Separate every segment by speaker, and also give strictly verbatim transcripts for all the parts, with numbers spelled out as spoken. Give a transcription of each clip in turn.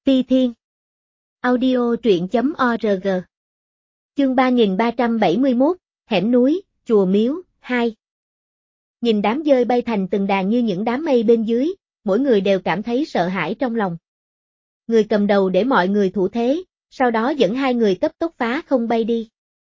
Speaker 1: Ti Thiên. Audio truyện chấm org. Chương ba nghìn ba trăm bảy mươi mốt, hẻm núi, chùa miếu, hai. Nhìn đám dơi bay thành từng đàn như những đám mây bên dưới, mỗi người đều cảm thấy sợ hãi trong lòng. Người cầm đầu để mọi người thủ thế, sau đó dẫn hai người cấp tốc phá không bay đi.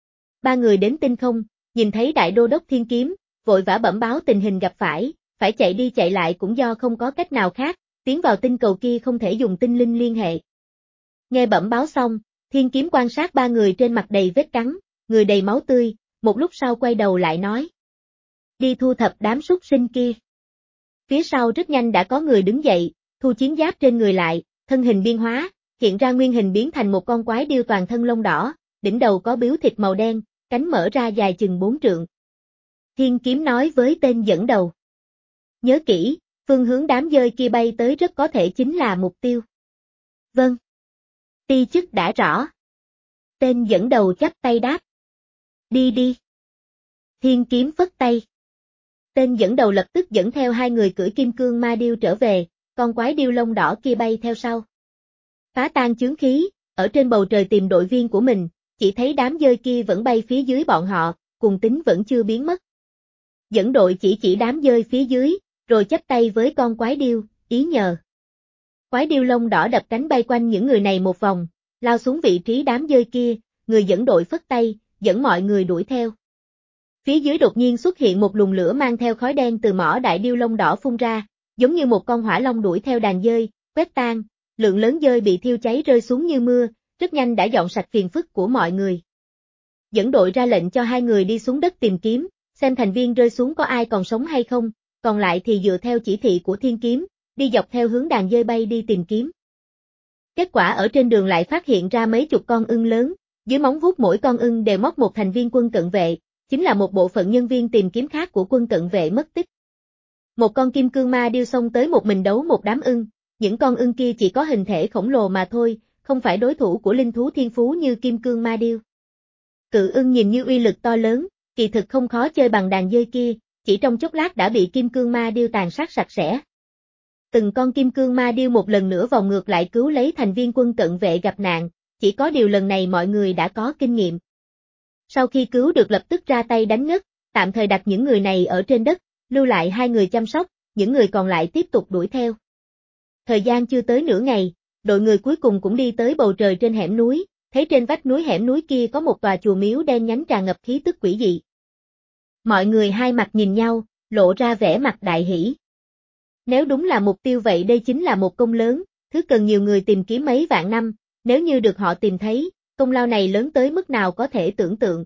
Speaker 1: Ba người đến tinh không, nhìn thấy đại đô đốc Thiên Kiếm, vội vã bẩm báo tình hình gặp phải, phải chạy đi chạy lại cũng do không có cách nào khác, tiến vào tinh cầu kia không thể dùng tinh linh liên hệ. Nghe bẩm báo xong, Thiên Kiếm quan sát ba người trên mặt đầy vết cắn, người đầy máu tươi, một lúc sau quay đầu lại nói. Đi thu thập đám súc sinh kia. Phía sau rất nhanh đã có người đứng dậy, thu chiến giáp trên người lại, thân hình biên hóa, hiện ra nguyên hình biến thành một con quái điêu toàn thân lông đỏ, đỉnh đầu có biếu thịt màu đen, cánh mở ra dài chừng bốn trượng. Thiên Kiếm nói với tên dẫn đầu. Nhớ kỹ, phương hướng đám dơi kia bay tới rất có thể chính là mục tiêu. Vâng. Ti chức đã rõ. Tên dẫn đầu chắp tay đáp. Đi đi. Thiên Kiếm phất tay. Tên dẫn đầu lập tức dẫn theo hai người cưỡi kim cương ma điêu trở về, con quái điêu lông đỏ kia bay theo sau. Phá tan chướng khí, ở trên bầu trời tìm đội viên của mình, chỉ thấy đám dơi kia vẫn bay phía dưới bọn họ, cùng tính vẫn chưa biến mất. Dẫn đội chỉ chỉ đám dơi phía dưới, rồi chắp tay với con quái điêu, ý nhờ. Quái điêu lông đỏ đập cánh bay quanh những người này một vòng, lao xuống vị trí đám dơi kia, người dẫn đội phất tay, dẫn mọi người đuổi theo. Phía dưới đột nhiên xuất hiện một luồng lửa mang theo khói đen từ mỏ đại điêu lông đỏ phun ra, giống như một con hỏa long đuổi theo đàn dơi, quét tan, lượng lớn dơi bị thiêu cháy rơi xuống như mưa, rất nhanh đã dọn sạch phiền phức của mọi người. Dẫn đội ra lệnh cho hai người đi xuống đất tìm kiếm, xem thành viên rơi xuống có ai còn sống hay không, còn lại thì dựa theo chỉ thị của Thiên Kiếm, đi dọc theo hướng đàn dơi bay đi tìm kiếm. Kết quả ở trên đường lại phát hiện ra mấy chục con ưng lớn, dưới móng vuốt mỗi con ưng đều móc một thành viên quân cận vệ, chính là một bộ phận nhân viên tìm kiếm khác của quân cận vệ mất tích. Một con kim cương ma điêu xông tới một mình đấu một đám ưng, những con ưng kia chỉ có hình thể khổng lồ mà thôi, không phải đối thủ của linh thú thiên phú như kim cương ma điêu. Cự ưng nhìn như uy lực to lớn, kỳ thực không khó chơi bằng đàn dơi kia, chỉ trong chốc lát đã bị kim cương ma điêu tàn sát sạch sẽ. Từng con kim cương ma điêu một lần nữa vòng ngược lại cứu lấy thành viên quân cận vệ gặp nạn, chỉ có điều lần này mọi người đã có kinh nghiệm. Sau khi cứu được lập tức ra tay đánh ngất, tạm thời đặt những người này ở trên đất, lưu lại hai người chăm sóc, những người còn lại tiếp tục đuổi theo. Thời gian chưa tới nửa ngày, đội người cuối cùng cũng đi tới bầu trời trên hẻm núi, thấy trên vách núi hẻm núi kia có một tòa chùa miếu đen nhánh tràn ngập khí tức quỷ dị. Mọi người hai mặt nhìn nhau, lộ ra vẻ mặt đại hỷ. Nếu đúng là mục tiêu vậy đây chính là một công lớn, thứ cần nhiều người tìm kiếm mấy vạn năm, nếu như được họ tìm thấy, công lao này lớn tới mức nào có thể tưởng tượng.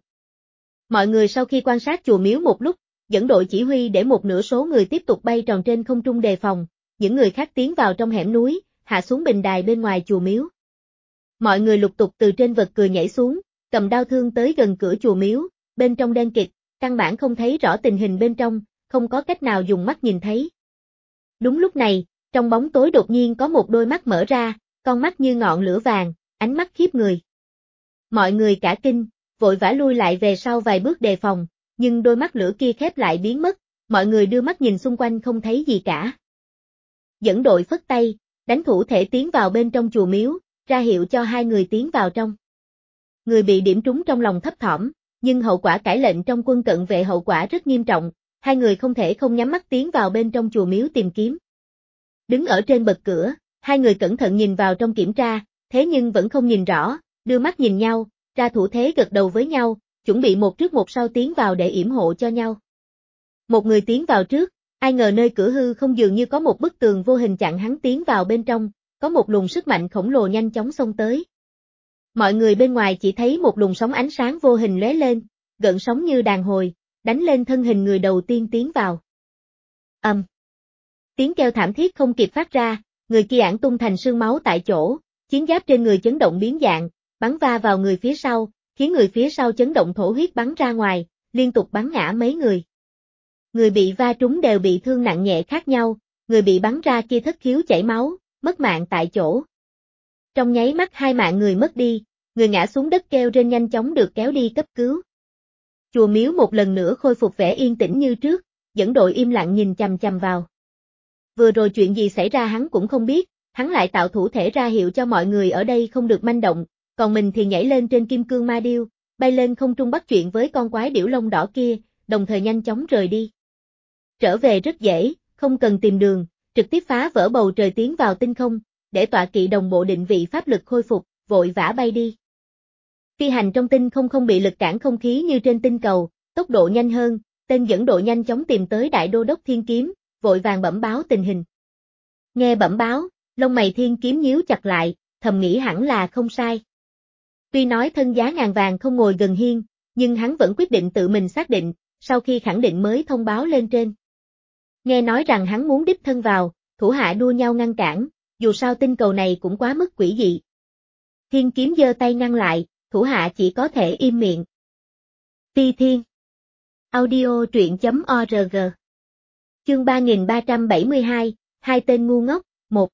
Speaker 1: Mọi người sau khi quan sát chùa miếu một lúc, dẫn đội chỉ huy để một nửa số người tiếp tục bay tròn trên không trung đề phòng, những người khác tiến vào trong hẻm núi, hạ xuống bình đài bên ngoài chùa miếu. Mọi người lục tục từ trên vật cười nhảy xuống, cầm đao thương tới gần cửa chùa miếu, bên trong đen kịt, căn bản không thấy rõ tình hình bên trong, không có cách nào dùng mắt nhìn thấy. Đúng lúc này, trong bóng tối đột nhiên có một đôi mắt mở ra, con mắt như ngọn lửa vàng, ánh mắt khiếp người. Mọi người cả kinh, vội vã lui lại về sau vài bước đề phòng, nhưng đôi mắt lửa kia khép lại biến mất, mọi người đưa mắt nhìn xung quanh không thấy gì cả. Dẫn đội phất tay, đánh thủ thể tiến vào bên trong chùa miếu, ra hiệu cho hai người tiến vào trong. Người bị điểm trúng trong lòng thấp thỏm, nhưng hậu quả cải lệnh trong quân cận vệ hậu quả rất nghiêm trọng, hai người không thể không nhắm mắt tiến vào bên trong chùa miếu tìm kiếm. Đứng ở trên bậc cửa, hai người cẩn thận nhìn vào trong kiểm tra, thế nhưng vẫn không nhìn rõ, đưa mắt nhìn nhau, ra thủ thế gật đầu với nhau, chuẩn bị một trước một sau tiến vào để yểm hộ cho nhau. Một người tiến vào trước, ai ngờ nơi cửa hư không dường như có một bức tường vô hình chặn hắn tiến vào bên trong, có một luồng sức mạnh khổng lồ nhanh chóng xông tới. Mọi người bên ngoài chỉ thấy một luồng sóng ánh sáng vô hình lóe lên, gợn sóng như đàn hồi, đánh lên thân hình người đầu tiên tiến vào. Ầm. Um. Tiếng kêu thảm thiết không kịp phát ra, người kia ẵn tung thành sương máu tại chỗ, chiến giáp trên người chấn động biến dạng, bắn va vào người phía sau, khiến người phía sau chấn động thổ huyết bắn ra ngoài, liên tục bắn ngã mấy người. Người bị va trúng đều bị thương nặng nhẹ khác nhau, người bị bắn ra kia thất khiếu chảy máu, mất mạng tại chỗ. Trong nháy mắt hai mạng người mất đi, người ngã xuống đất kêu rên nhanh chóng được kéo đi cấp cứu. Chùa miếu một lần nữa khôi phục vẻ yên tĩnh như trước, dẫn đội im lặng nhìn chằm chằm vào. Vừa rồi chuyện gì xảy ra hắn cũng không biết, hắn lại tạo thủ thể ra hiệu cho mọi người ở đây không được manh động, còn mình thì nhảy lên trên kim cương ma điêu, bay lên không trung bắt chuyện với con quái điểu lông đỏ kia, đồng thời nhanh chóng rời đi. Trở về rất dễ, không cần tìm đường, trực tiếp phá vỡ bầu trời tiến vào tinh không, để tọa kỵ đồng bộ định vị pháp lực khôi phục, vội vã bay đi. Phi hành trong tinh không không bị lực cản không khí như trên tinh cầu, tốc độ nhanh hơn, tên dẫn đội nhanh chóng tìm tới Đại Đô đốc Thiên Kiếm, vội vàng bẩm báo tình hình. Nghe bẩm báo, lông mày Thiên Kiếm nhíu chặt lại, thầm nghĩ hẳn là không sai. Tuy nói thân giá ngàn vàng không ngồi gần hiên, nhưng hắn vẫn quyết định tự mình xác định, sau khi khẳng định mới thông báo lên trên. Nghe nói rằng hắn muốn đích thân vào, thủ hạ đua nhau ngăn cản, dù sao tinh cầu này cũng quá mức quỷ dị. Thiên Kiếm giơ tay ngăn lại, thủ hạ chỉ có thể im miệng. Phi Thiên Audio truyện.org Chương ba nghìn ba trăm bảy mươi hai, hai tên ngu ngốc, một.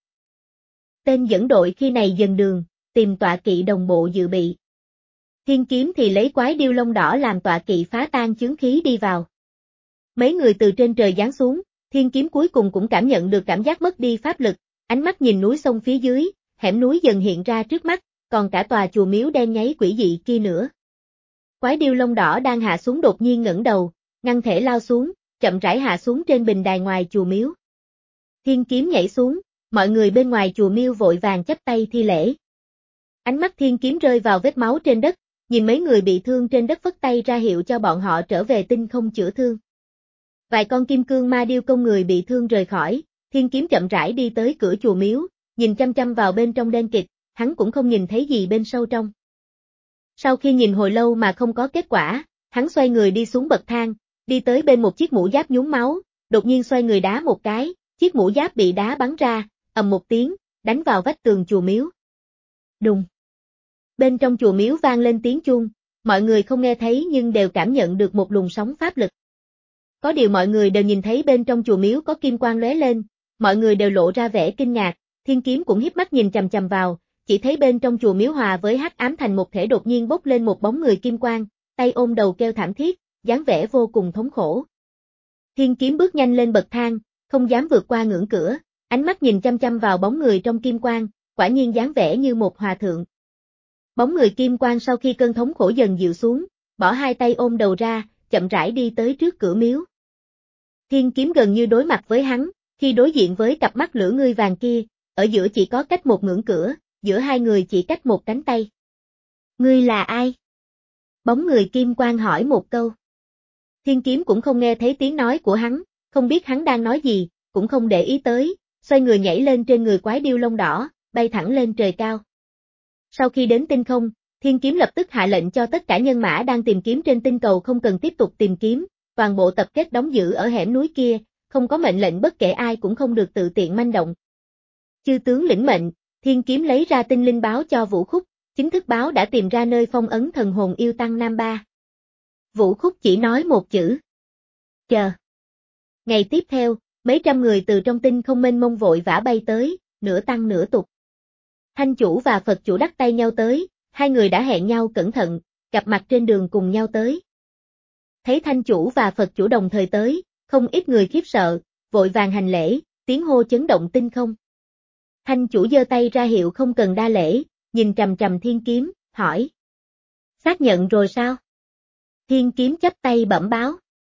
Speaker 1: Tên dẫn đội khi này dần đường, tìm tọa kỵ đồng bộ dự bị. Thiên Kiếm thì lấy quái điêu lông đỏ làm tọa kỵ phá tan chướng khí đi vào. Mấy người từ trên trời giáng xuống, Thiên Kiếm cuối cùng cũng cảm nhận được cảm giác mất đi pháp lực, ánh mắt nhìn núi sông phía dưới, hẻm núi dần hiện ra trước mắt, còn cả tòa chùa miếu đen nháy quỷ dị kia nữa. Quái điêu lông đỏ đang hạ xuống đột nhiên ngẩng đầu, ngăn thể lao xuống, chậm rãi hạ xuống trên bình đài ngoài chùa miếu. Thiên Kiếm nhảy xuống, mọi người bên ngoài chùa miếu vội vàng chắp tay thi lễ. Ánh mắt Thiên Kiếm rơi vào vết máu trên đất, nhìn mấy người bị thương trên đất phất tay ra hiệu cho bọn họ trở về tinh không chữa thương. Vài con kim cương ma điêu công người bị thương rời khỏi, Thiên Kiếm chậm rãi đi tới cửa chùa miếu, nhìn chăm chăm vào bên trong đen kịt, hắn cũng không nhìn thấy gì bên sâu trong. Sau khi nhìn hồi lâu mà không có kết quả, hắn xoay người đi xuống bậc thang, đi tới bên một chiếc mũ giáp nhúng máu, đột nhiên xoay người đá một cái, chiếc mũ giáp bị đá bắn ra, ầm một tiếng, đánh vào vách tường chùa miếu. Đùng. Bên trong chùa miếu vang lên tiếng chuông, mọi người không nghe thấy nhưng đều cảm nhận được một luồng sóng pháp lực. Có điều mọi người đều nhìn thấy bên trong chùa miếu có kim quang lóe lên, mọi người đều lộ ra vẻ kinh ngạc, Thiên Kiếm cũng híp mắt nhìn chằm chằm vào, chỉ thấy bên trong chùa miếu hòa với hắc ám thành một thể đột nhiên bốc lên một bóng người kim quang, tay ôm đầu kêu thảm thiết, dáng vẻ vô cùng thống khổ. Thiên Kiếm bước nhanh lên bậc thang, không dám vượt qua ngưỡng cửa, ánh mắt nhìn chăm chăm vào bóng người trong kim quang, quả nhiên dáng vẻ như một hòa thượng. Bóng người kim quang sau khi cơn thống khổ dần dịu xuống, bỏ hai tay ôm đầu ra, chậm rãi đi tới trước cửa miếu. Thiên Kiếm gần như đối mặt với hắn, khi đối diện với cặp mắt lửa ngươi vàng kia, ở giữa chỉ có cách một ngưỡng cửa, giữa hai người chỉ cách một cánh tay. Ngươi là ai? Bóng người kim quang hỏi một câu. Thiên Kiếm cũng không nghe thấy tiếng nói của hắn, không biết hắn đang nói gì, cũng không để ý tới, xoay người nhảy lên trên người quái điêu lông đỏ, bay thẳng lên trời cao. Sau khi đến tinh không, Thiên Kiếm lập tức hạ lệnh cho tất cả nhân mã đang tìm kiếm trên tinh cầu không cần tiếp tục tìm kiếm, toàn bộ tập kết đóng giữ ở hẻm núi kia, không có mệnh lệnh bất kể ai cũng không được tự tiện manh động. Chư tướng lĩnh mệnh, Thiên Kiếm lấy ra tinh linh báo cho Vũ Khúc, chính thức báo đã tìm ra nơi phong ấn thần hồn yêu tăng Nam Ba. Vũ Khúc chỉ nói một chữ. Chờ. Ngày tiếp theo, mấy trăm người từ trong tinh không mênh mông vội vã bay tới, nửa tăng nửa tục. Thanh chủ và Phật chủ đắc tay nhau tới, hai người đã hẹn nhau cẩn thận, gặp mặt trên đường cùng nhau tới. Thấy Thanh chủ và Phật chủ đồng thời tới, không ít người khiếp sợ, vội vàng hành lễ, tiếng hô chấn động tinh không. Thanh chủ giơ tay ra hiệu không cần đa lễ, nhìn trầm trầm Thiên Kiếm, hỏi. Xác nhận rồi sao? Thiên Kiếm chắp tay bẩm báo.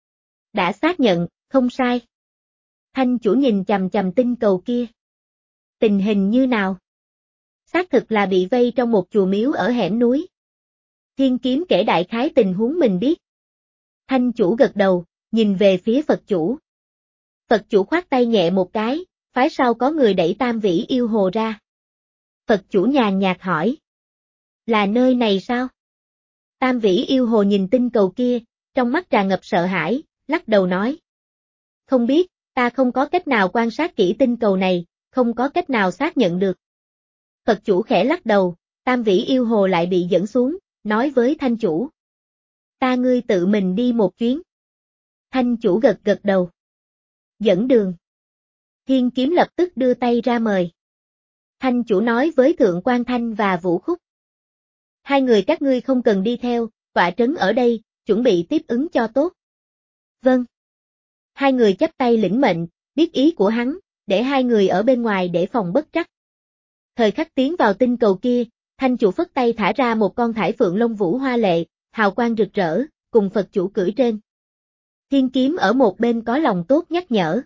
Speaker 1: Đã xác nhận, không sai. Thanh chủ nhìn chầm chầm tinh cầu kia. Tình hình như nào? Xác thực là bị vây trong một chùa miếu ở hẻm núi. Thiên Kiếm kể đại khái tình huống mình biết. Thanh chủ gật đầu, nhìn về phía Phật chủ. Phật chủ khoát tay nhẹ một cái, phái sau có người đẩy Tam Vĩ Yêu Hồ ra. Phật chủ nhàn nhạt hỏi. Là nơi này sao? Tam Vĩ Yêu Hồ nhìn tinh cầu kia, trong mắt tràn ngập sợ hãi, lắc đầu nói. Không biết, ta không có cách nào quan sát kỹ tinh cầu này, không có cách nào xác nhận được. Phật chủ khẽ lắc đầu, Tam Vĩ Yêu Hồ lại bị dẫn xuống, nói với Thanh chủ. Ta ngươi tự mình đi một chuyến. Thanh chủ gật gật đầu. Dẫn đường. Thiên Kiếm lập tức đưa tay ra mời. Thanh chủ nói với Thượng Quan Thanh và Vũ Khúc. Hai người các ngươi không cần đi theo, tọa trấn ở đây, chuẩn bị tiếp ứng cho tốt. Vâng. Hai người chắp tay lĩnh mệnh, biết ý của hắn, để hai người ở bên ngoài để phòng bất trắc. Thời khắc tiến vào tinh cầu kia, Thanh chủ phất tay thả ra một con thải phượng lông vũ hoa lệ, hào quang rực rỡ, cùng Phật chủ cưỡi trên. Thiên kiếm ở một bên có lòng tốt nhắc nhở.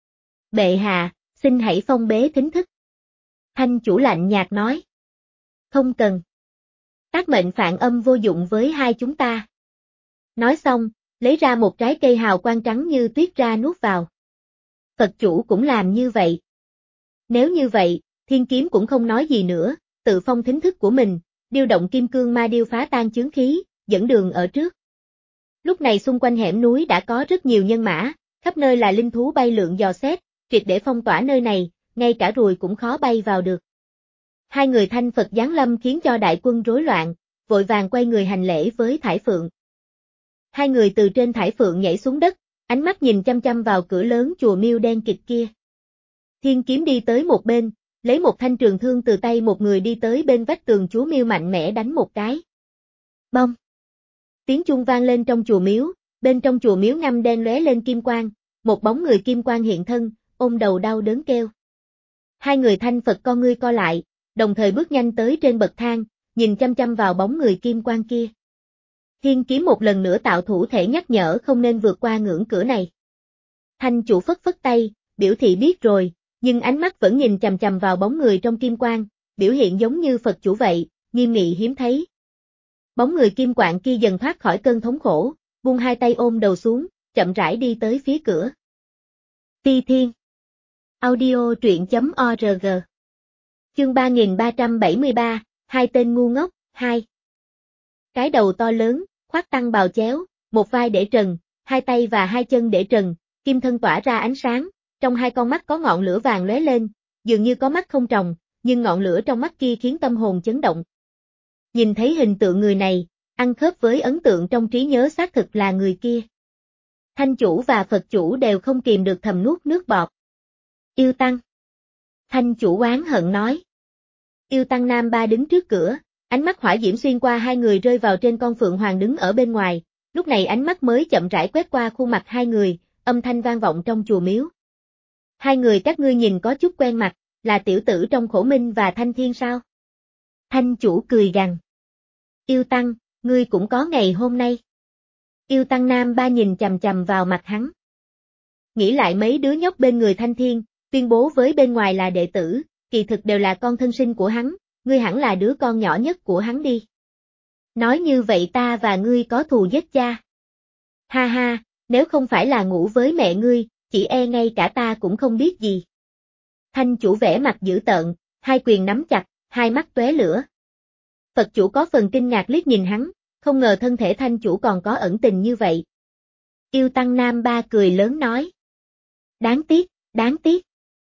Speaker 1: Bệ hạ, xin hãy phong bế thính thức. Thanh chủ lạnh nhạt nói. Không cần. Tác mệnh phạn âm vô dụng với hai chúng ta. Nói xong, lấy ra một trái cây hào quang trắng như tuyết ra nuốt vào. Phật chủ cũng làm như vậy. Nếu như vậy, thiên kiếm cũng không nói gì nữa, tự phong thính thức của mình, điều động kim cương ma điêu phá tan chướng khí, dẫn đường ở trước. Lúc này xung quanh hẻm núi đã có rất nhiều nhân mã, khắp nơi là linh thú bay lượn dò xét, triệt để phong tỏa nơi này, ngay cả ruồi cũng khó bay vào được. Hai người Thanh Phật giáng lâm khiến cho đại quân rối loạn, vội vàng quay người hành lễ với Thải Phượng. Hai người từ trên Thải Phượng nhảy xuống đất, ánh mắt nhìn chăm chăm vào cửa lớn chùa miêu đen kịt kia. Thiên kiếm đi tới một bên, lấy một thanh trường thương từ tay một người đi tới bên vách tường chúa miêu mạnh mẽ đánh một cái. Bông! Tiếng chuông vang lên trong chùa miếu, bên trong chùa miếu ngăm đen lóe lên kim quang, một bóng người kim quang hiện thân, ôm đầu đau đớn kêu. Hai người Thanh Phật con ngươi co lại, đồng thời bước nhanh tới trên bậc thang, nhìn chăm chăm vào bóng người kim quang kia. Thiên kiếm một lần nữa tạo thủ thể nhắc nhở không nên vượt qua ngưỡng cửa này. Thanh chủ phất phất tay, biểu thị biết rồi, nhưng ánh mắt vẫn nhìn chằm chằm vào bóng người trong kim quang, biểu hiện giống như Phật chủ vậy, nghiêm nghị hiếm thấy. Bóng người kim quạng kia dần thoát khỏi cơn thống khổ, buông hai tay ôm đầu xuống, chậm rãi đi tới phía cửa. Ti Thiên Audio truyện chấm org Chương ba nghìn ba trăm bảy mươi ba, hai tên ngu ngốc, hai. Cái đầu to lớn, khoác tăng bào chéo, một vai để trần, hai tay và hai chân để trần, kim thân tỏa ra ánh sáng, trong hai con mắt có ngọn lửa vàng lóe lên, dường như có mắt không tròng, nhưng ngọn lửa trong mắt kia khiến tâm hồn chấn động. Nhìn thấy hình tượng người này, ăn khớp với ấn tượng trong trí nhớ xác thực là người kia. Thanh chủ và Phật chủ đều không kìm được thầm nuốt nước bọt. Yêu Tăng. Thanh chủ oán hận nói. Yêu Tăng Nam Ba đứng trước cửa, ánh mắt hỏa diễm xuyên qua hai người rơi vào trên con phượng hoàng đứng ở bên ngoài, lúc này ánh mắt mới chậm rãi quét qua khuôn mặt hai người, âm thanh vang vọng trong chùa miếu. Hai người các ngươi nhìn có chút quen mặt, là tiểu tử trong Khổ Minh và Thanh Thiên sao? Thanh chủ cười gằn. Yêu Tăng, ngươi cũng có ngày hôm nay. Yêu Tăng Nam Ba nhìn chằm chằm vào mặt hắn. Nghĩ lại mấy đứa nhóc bên người Thanh Thiên, tuyên bố với bên ngoài là đệ tử, kỳ thực đều là con thân sinh của hắn, ngươi hẳn là đứa con nhỏ nhất của hắn đi. Nói như vậy ta và ngươi có thù giết cha. Ha ha, nếu không phải là ngủ với mẹ ngươi, chỉ e ngay cả ta cũng không biết gì. Thanh chủ vẻ mặt dữ tợn, hai quyền nắm chặt, hai mắt tóe lửa. Phật chủ có phần kinh ngạc liếc nhìn hắn, không ngờ thân thể thanh chủ còn có ẩn tình như vậy. Yêu Tăng Nam Ba cười lớn nói. Đáng tiếc, đáng tiếc.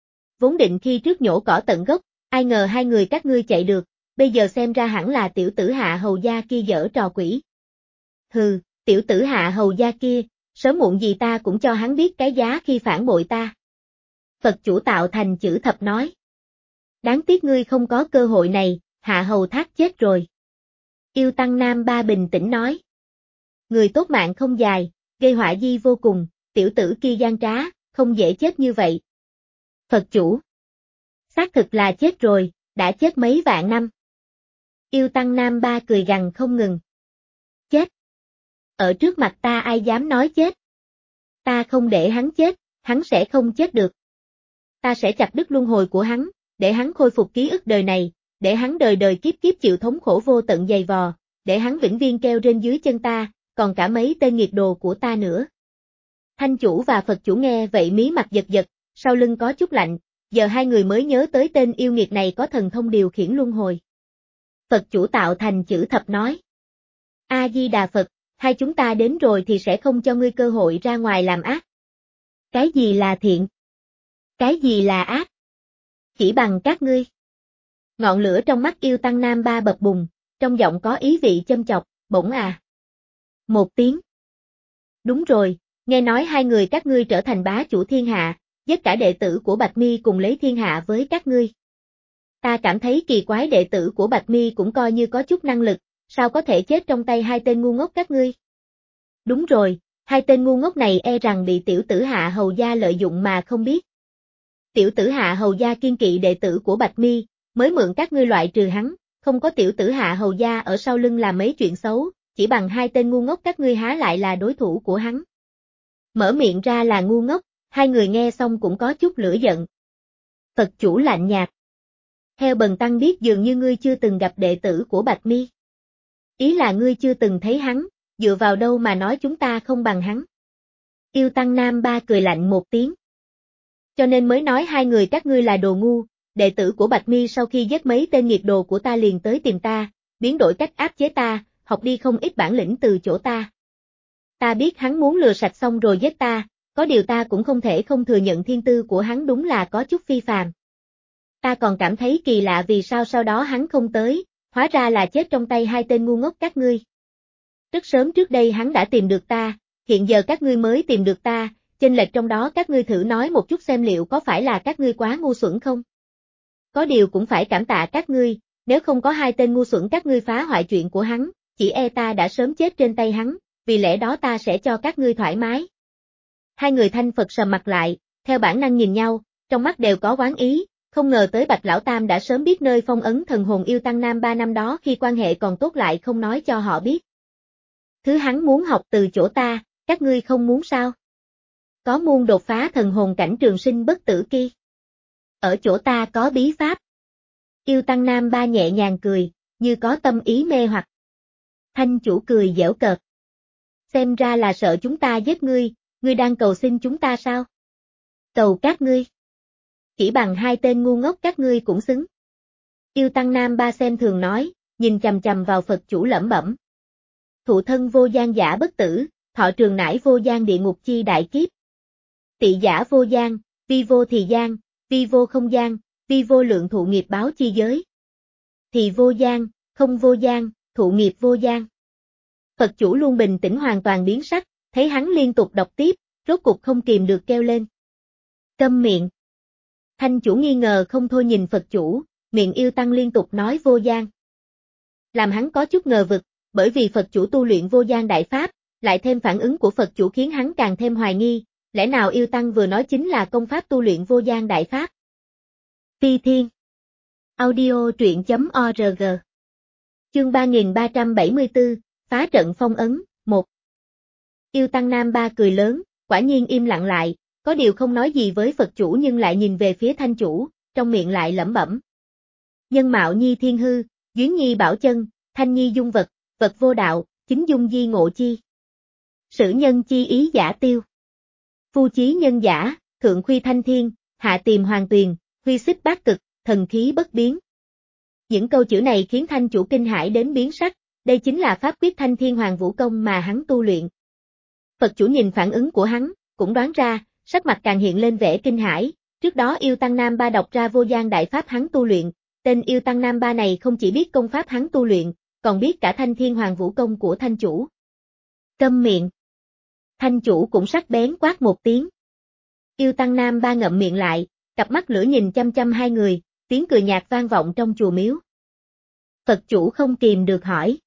Speaker 1: Vốn định khi trước nhổ cỏ tận gốc, ai ngờ hai người các ngươi chạy được, bây giờ xem ra hẳn là tiểu tử Hạ Hầu Gia kia giở trò quỷ. Hừ, tiểu tử Hạ Hầu Gia kia, sớm muộn gì ta cũng cho hắn biết cái giá khi phản bội ta. Phật chủ tạo thành chữ thập nói. Đáng tiếc ngươi không có cơ hội này, Hạ Hầu Thác chết rồi. Yêu Tăng Nam Ba bình tĩnh nói. Người tốt mạng không dài, gây họa di vô cùng, tiểu tử kia gian trá, không dễ chết như vậy. Phật chủ. Xác thực là chết rồi, đã chết mấy vạn năm. Yêu Tăng Nam Ba cười gằn không ngừng. Chết. Ở trước mặt ta ai dám nói chết. Ta không để hắn chết, hắn sẽ không chết được. Ta sẽ chặt đứt luân hồi của hắn, để hắn khôi phục ký ức đời này, để hắn đời đời kiếp kiếp chịu thống khổ vô tận dày vò, để hắn vĩnh viễn kêu trên dưới chân ta, còn cả mấy tên nghiệt đồ của ta nữa. Thanh chủ và Phật chủ nghe vậy mí mặt giật giật, sau lưng có chút lạnh, giờ hai người mới nhớ tới tên yêu nghiệt này có thần thông điều khiển luân hồi. Phật chủ tạo thành chữ thập nói. A-di-đà Phật, hai chúng ta đến rồi thì sẽ không cho ngươi cơ hội ra ngoài làm ác. Cái gì là thiện? Cái gì là ác? Chỉ bằng các ngươi. Ngọn lửa trong mắt yêu Tăng Nam Ba bập bùng, trong giọng có ý vị châm chọc, bỗng à. Một tiếng. Đúng rồi, nghe nói hai người các ngươi trở thành bá chủ thiên hạ, giết cả đệ tử của Bạch Mi cùng lấy thiên hạ với các ngươi. Ta cảm thấy kỳ quái đệ tử của Bạch Mi cũng coi như có chút năng lực, sao có thể chết trong tay hai tên ngu ngốc các ngươi? Đúng rồi, hai tên ngu ngốc này e rằng bị tiểu tử Hạ Hầu Gia lợi dụng mà không biết. Tiểu tử Hạ Hầu Gia kiên kỵ đệ tử của Bạch Mi, mới mượn các ngươi loại trừ hắn, không có tiểu tử Hạ hầu gia ở sau lưng làm mấy chuyện xấu, chỉ bằng hai tên ngu ngốc các ngươi há lại là đối thủ của hắn. Mở miệng ra là ngu ngốc, hai người nghe xong cũng có chút lửa giận. Phật chủ lạnh nhạt. Theo bần tăng biết dường như ngươi chưa từng gặp đệ tử của Bạch Mi. Ý là ngươi chưa từng thấy hắn, dựa vào đâu mà nói chúng ta không bằng hắn. Yêu Tăng Nam Ba cười lạnh một tiếng. Cho nên mới nói hai người các ngươi là đồ ngu, đệ tử của Bạch Mi sau khi giết mấy tên nghiệt đồ của ta liền tới tìm ta, biến đổi cách áp chế ta, học đi không ít bản lĩnh từ chỗ ta. Ta biết hắn muốn lừa sạch xong rồi giết ta, có điều ta cũng không thể không thừa nhận thiên tư của hắn đúng là có chút phi phàm. Ta còn cảm thấy kỳ lạ vì sao sau đó hắn không tới, hóa ra là chết trong tay hai tên ngu ngốc các ngươi. Rất sớm trước đây hắn đã tìm được ta, hiện giờ các ngươi mới tìm được ta, chênh lệch trong đó các ngươi thử nói một chút xem liệu có phải là các ngươi quá ngu xuẩn không? Có điều cũng phải cảm tạ các ngươi, nếu không có hai tên ngu xuẩn các ngươi phá hoại chuyện của hắn, chỉ e ta đã sớm chết trên tay hắn, vì lẽ đó ta sẽ cho các ngươi thoải mái. Hai người thanh Phật sầm mặt lại, theo bản năng nhìn nhau, trong mắt đều có oán ý, không ngờ tới Bạch Lão Tam đã sớm biết nơi phong ấn thần hồn yêu Tăng Nam Ba năm đó khi quan hệ còn tốt lại không nói cho họ biết. Thứ hắn muốn học từ chỗ ta, các ngươi không muốn sao? Có muôn đột phá thần hồn cảnh trường sinh bất tử kia. Ở chỗ ta có bí pháp. Yêu Tăng Nam Ba nhẹ nhàng cười, như có tâm ý mê hoặc. Thanh chủ cười giễu cợt. Xem ra là sợ chúng ta giết ngươi, ngươi đang cầu xin chúng ta sao? Cầu các ngươi. Chỉ bằng hai tên ngu ngốc các ngươi cũng xứng. Yêu Tăng Nam Ba xem thường nói, nhìn chằm chằm vào Phật chủ lẩm bẩm. Thụ thân vô gian giả bất tử, thọ trường nải vô gian địa ngục chi đại kiếp. Tị giả vô gian, vi vô thì gian, vi vô không gian, vi vô lượng thụ nghiệp báo chi giới. Thì vô gian, không vô gian, thụ nghiệp vô gian. Phật chủ luôn bình tĩnh hoàn toàn biến sắc, thấy hắn liên tục đọc tiếp, rốt cục không kìm được kêu lên. Câm miệng. Thanh chủ nghi ngờ không thôi nhìn Phật chủ, miệng Yêu Tăng liên tục nói vô gian. Làm hắn có chút ngờ vực, bởi vì Phật chủ tu luyện vô gian đại pháp, lại thêm phản ứng của Phật chủ khiến hắn càng thêm hoài nghi, lẽ nào Yêu Tăng vừa nói chính là công pháp tu luyện vô gian đại pháp. Phi Thiên Audio truyện chấm org Chương ba nghìn ba trăm bảy mươi tư, phá trận phong ấn, một. Yêu Tăng Nam Ba cười lớn, quả nhiên im lặng lại, có điều không nói gì với Phật chủ nhưng lại nhìn về phía Thanh chủ, trong miệng lại lẩm bẩm. Nhân mạo nhi thiên hư, duyên nhi bảo chân, thanh nhi dung vật, vật vô đạo, chính dung di ngộ chi. Sử nhân chi ý giả tiêu. Phu chí nhân giả, thượng khuy thanh thiên, hạ tìm hoàng tuyền, huy xích bát cực, thần khí bất biến. Những câu chữ này khiến Thanh chủ kinh hãi đến biến sắc, đây chính là pháp quyết Thanh Thiên Hoàng Vũ Công mà hắn tu luyện. Phật chủ nhìn phản ứng của hắn, cũng đoán ra, sắc mặt càng hiện lên vẻ kinh hãi, trước đó Yêu Tăng Nam Ba đọc ra vô gian đại pháp hắn tu luyện, tên Yêu Tăng Nam Ba này không chỉ biết công pháp hắn tu luyện, còn biết cả Thanh Thiên Hoàng Vũ Công của Thanh chủ. Câm miệng. Thanh chủ cũng sắc bén quát một tiếng. Yêu Tăng Nam Ba ngậm miệng lại, cặp mắt lửa nhìn chăm chăm hai người, tiếng cười nhạt vang vọng trong chùa miếu. Phật chủ không kìm được hỏi.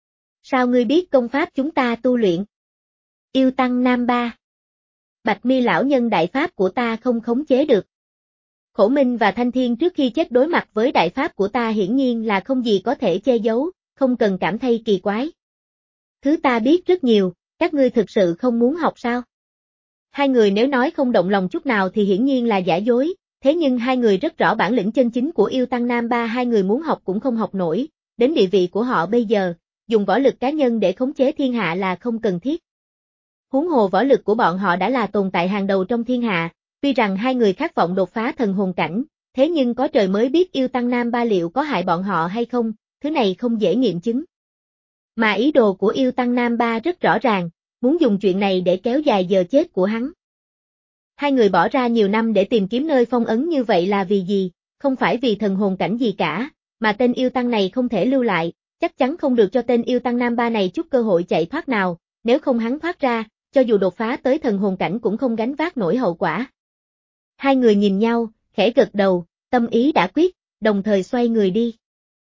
Speaker 1: Sao ngươi biết công pháp chúng ta tu luyện? Yêu Tăng Nam Ba. Bạch Mi lão nhân đại pháp của ta không khống chế được. Khổ Minh và Thanh Thiên trước khi chết đối mặt với đại pháp của ta hiển nhiên là không gì có thể che giấu, không cần cảm thấy kỳ quái. Thứ ta biết rất nhiều, các ngươi thực sự không muốn học sao? Hai người nếu nói không động lòng chút nào thì hiển nhiên là giả dối, thế nhưng hai người rất rõ bản lĩnh chân chính của Yêu Tăng Nam Ba, hai người muốn học cũng không học nổi, đến địa vị của họ bây giờ, dùng võ lực cá nhân để khống chế thiên hạ là không cần thiết. Huống hồ võ lực của bọn họ đã là tồn tại hàng đầu trong thiên hạ, tuy rằng hai người khát vọng đột phá thần hồn cảnh, thế nhưng có trời mới biết Yêu Tăng Nam Ba liệu có hại bọn họ hay không, thứ này không dễ nghiệm chứng. Mà ý đồ của Yêu Tăng Nam Ba rất rõ ràng, muốn dùng chuyện này để kéo dài giờ chết của hắn. Hai người bỏ ra nhiều năm để tìm kiếm nơi phong ấn như vậy là vì gì, không phải vì thần hồn cảnh gì cả, mà tên Yêu Tăng này không thể lưu lại, chắc chắn không được cho tên Yêu Tăng Nam Ba này chút cơ hội chạy thoát nào, nếu không hắn thoát ra, cho dù đột phá tới thần hồn cảnh cũng không gánh vác nổi hậu quả. Hai người nhìn nhau, khẽ gật đầu, tâm ý đã quyết, đồng thời xoay người đi.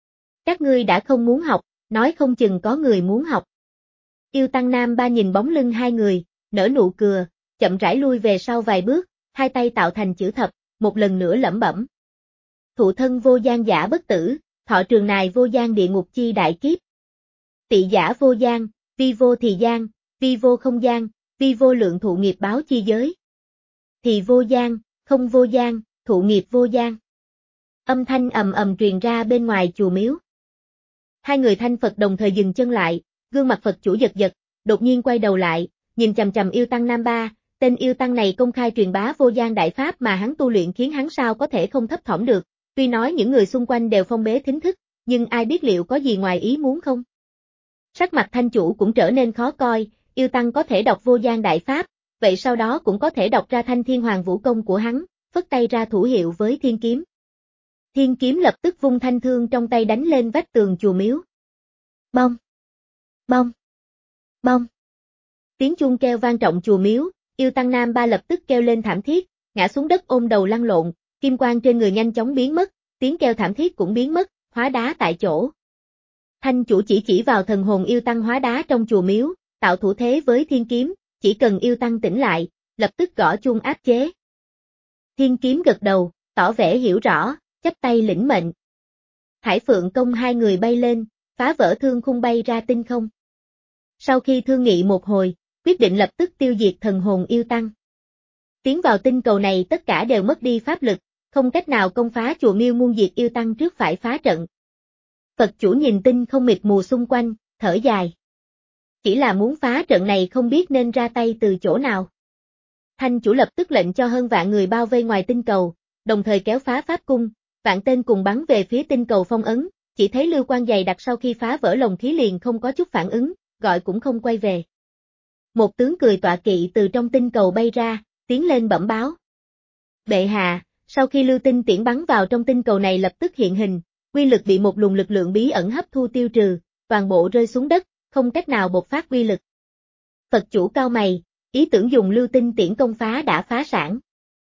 Speaker 1: Các ngươi đã không muốn học, nói không chừng có người muốn học. Yêu Tăng Nam Ba nhìn bóng lưng hai người, nở nụ cười, chậm rãi lui về sau vài bước, hai tay tạo thành chữ thập, một lần nữa lẩm bẩm. Thụ thân vô gian giả bất tử, thọ trường nài vô gian địa ngục chi đại kiếp. Tị giả vô gian, vi vô thì gian, vi vô không gian, vi vô lượng thụ nghiệp báo chi giới. Thì vô gian, không vô gian, thụ nghiệp vô gian. Âm thanh ầm ầm truyền ra bên ngoài chùa miếu. Hai người thanh Phật đồng thời dừng chân lại, gương mặt Phật chủ giật giật, đột nhiên quay đầu lại, nhìn chằm chằm yêu tăng Nam Ba, tên yêu tăng này công khai truyền bá vô gian đại pháp mà hắn tu luyện khiến hắn sao có thể không thấp thỏm được, tuy nói những người xung quanh đều phong bế thính thức, nhưng ai biết liệu có gì ngoài ý muốn không? Sắc mặt thanh chủ cũng trở nên khó coi, yêu tăng có thể đọc vô gian đại pháp, vậy sau đó cũng có thể đọc ra thanh thiên hoàng vũ công của hắn, phất tay ra thủ hiệu với thiên kiếm. Thiên kiếm lập tức vung thanh thương trong tay đánh lên vách tường chùa miếu. Bong! Bong! Bong! Tiếng chuông kêu vang trọng chùa miếu, yêu tăng Nam Ba lập tức kêu lên thảm thiết, ngã xuống đất ôm đầu lăn lộn, kim quang trên người nhanh chóng biến mất, tiếng kêu thảm thiết cũng biến mất, hóa đá tại chỗ. Thanh chủ chỉ chỉ vào thần hồn yêu tăng hóa đá trong chùa miếu, tạo thủ thế với thiên kiếm, chỉ cần yêu tăng tỉnh lại, lập tức gõ chuông áp chế. Thiên kiếm gật đầu, tỏ vẻ hiểu rõ, chắp tay lĩnh mệnh. Hải Phượng công hai người bay lên, phá vỡ thương khung bay ra tinh không. Sau khi thương nghị một hồi, quyết định lập tức tiêu diệt thần hồn yêu tăng. Tiến vào tinh cầu này tất cả đều mất đi pháp lực, không cách nào công phá chùa miêu muôn diệt yêu tăng trước phải phá trận. Phật chủ nhìn tinh không mịt mù xung quanh, thở dài. Chỉ là muốn phá trận này không biết nên ra tay từ chỗ nào. Thanh chủ lập tức lệnh cho hơn vạn người bao vây ngoài tinh cầu, đồng thời kéo phá pháp cung, vạn tên cùng bắn về phía tinh cầu phong ấn, chỉ thấy lưu quan dày đặc sau khi phá vỡ lồng khí liền không có chút phản ứng, gọi cũng không quay về. Một tướng cười tọa kỵ từ trong tinh cầu bay ra, tiến lên bẩm báo. Bệ hạ, sau khi lưu tinh tiễn bắn vào trong tinh cầu này lập tức hiện hình, quy lực bị một luồng lực lượng bí ẩn hấp thu tiêu trừ, toàn bộ rơi xuống đất, không cách nào bộc phát quy lực. Phật chủ cao mày, ý tưởng dùng lưu tinh tiễn công phá đã phá sản.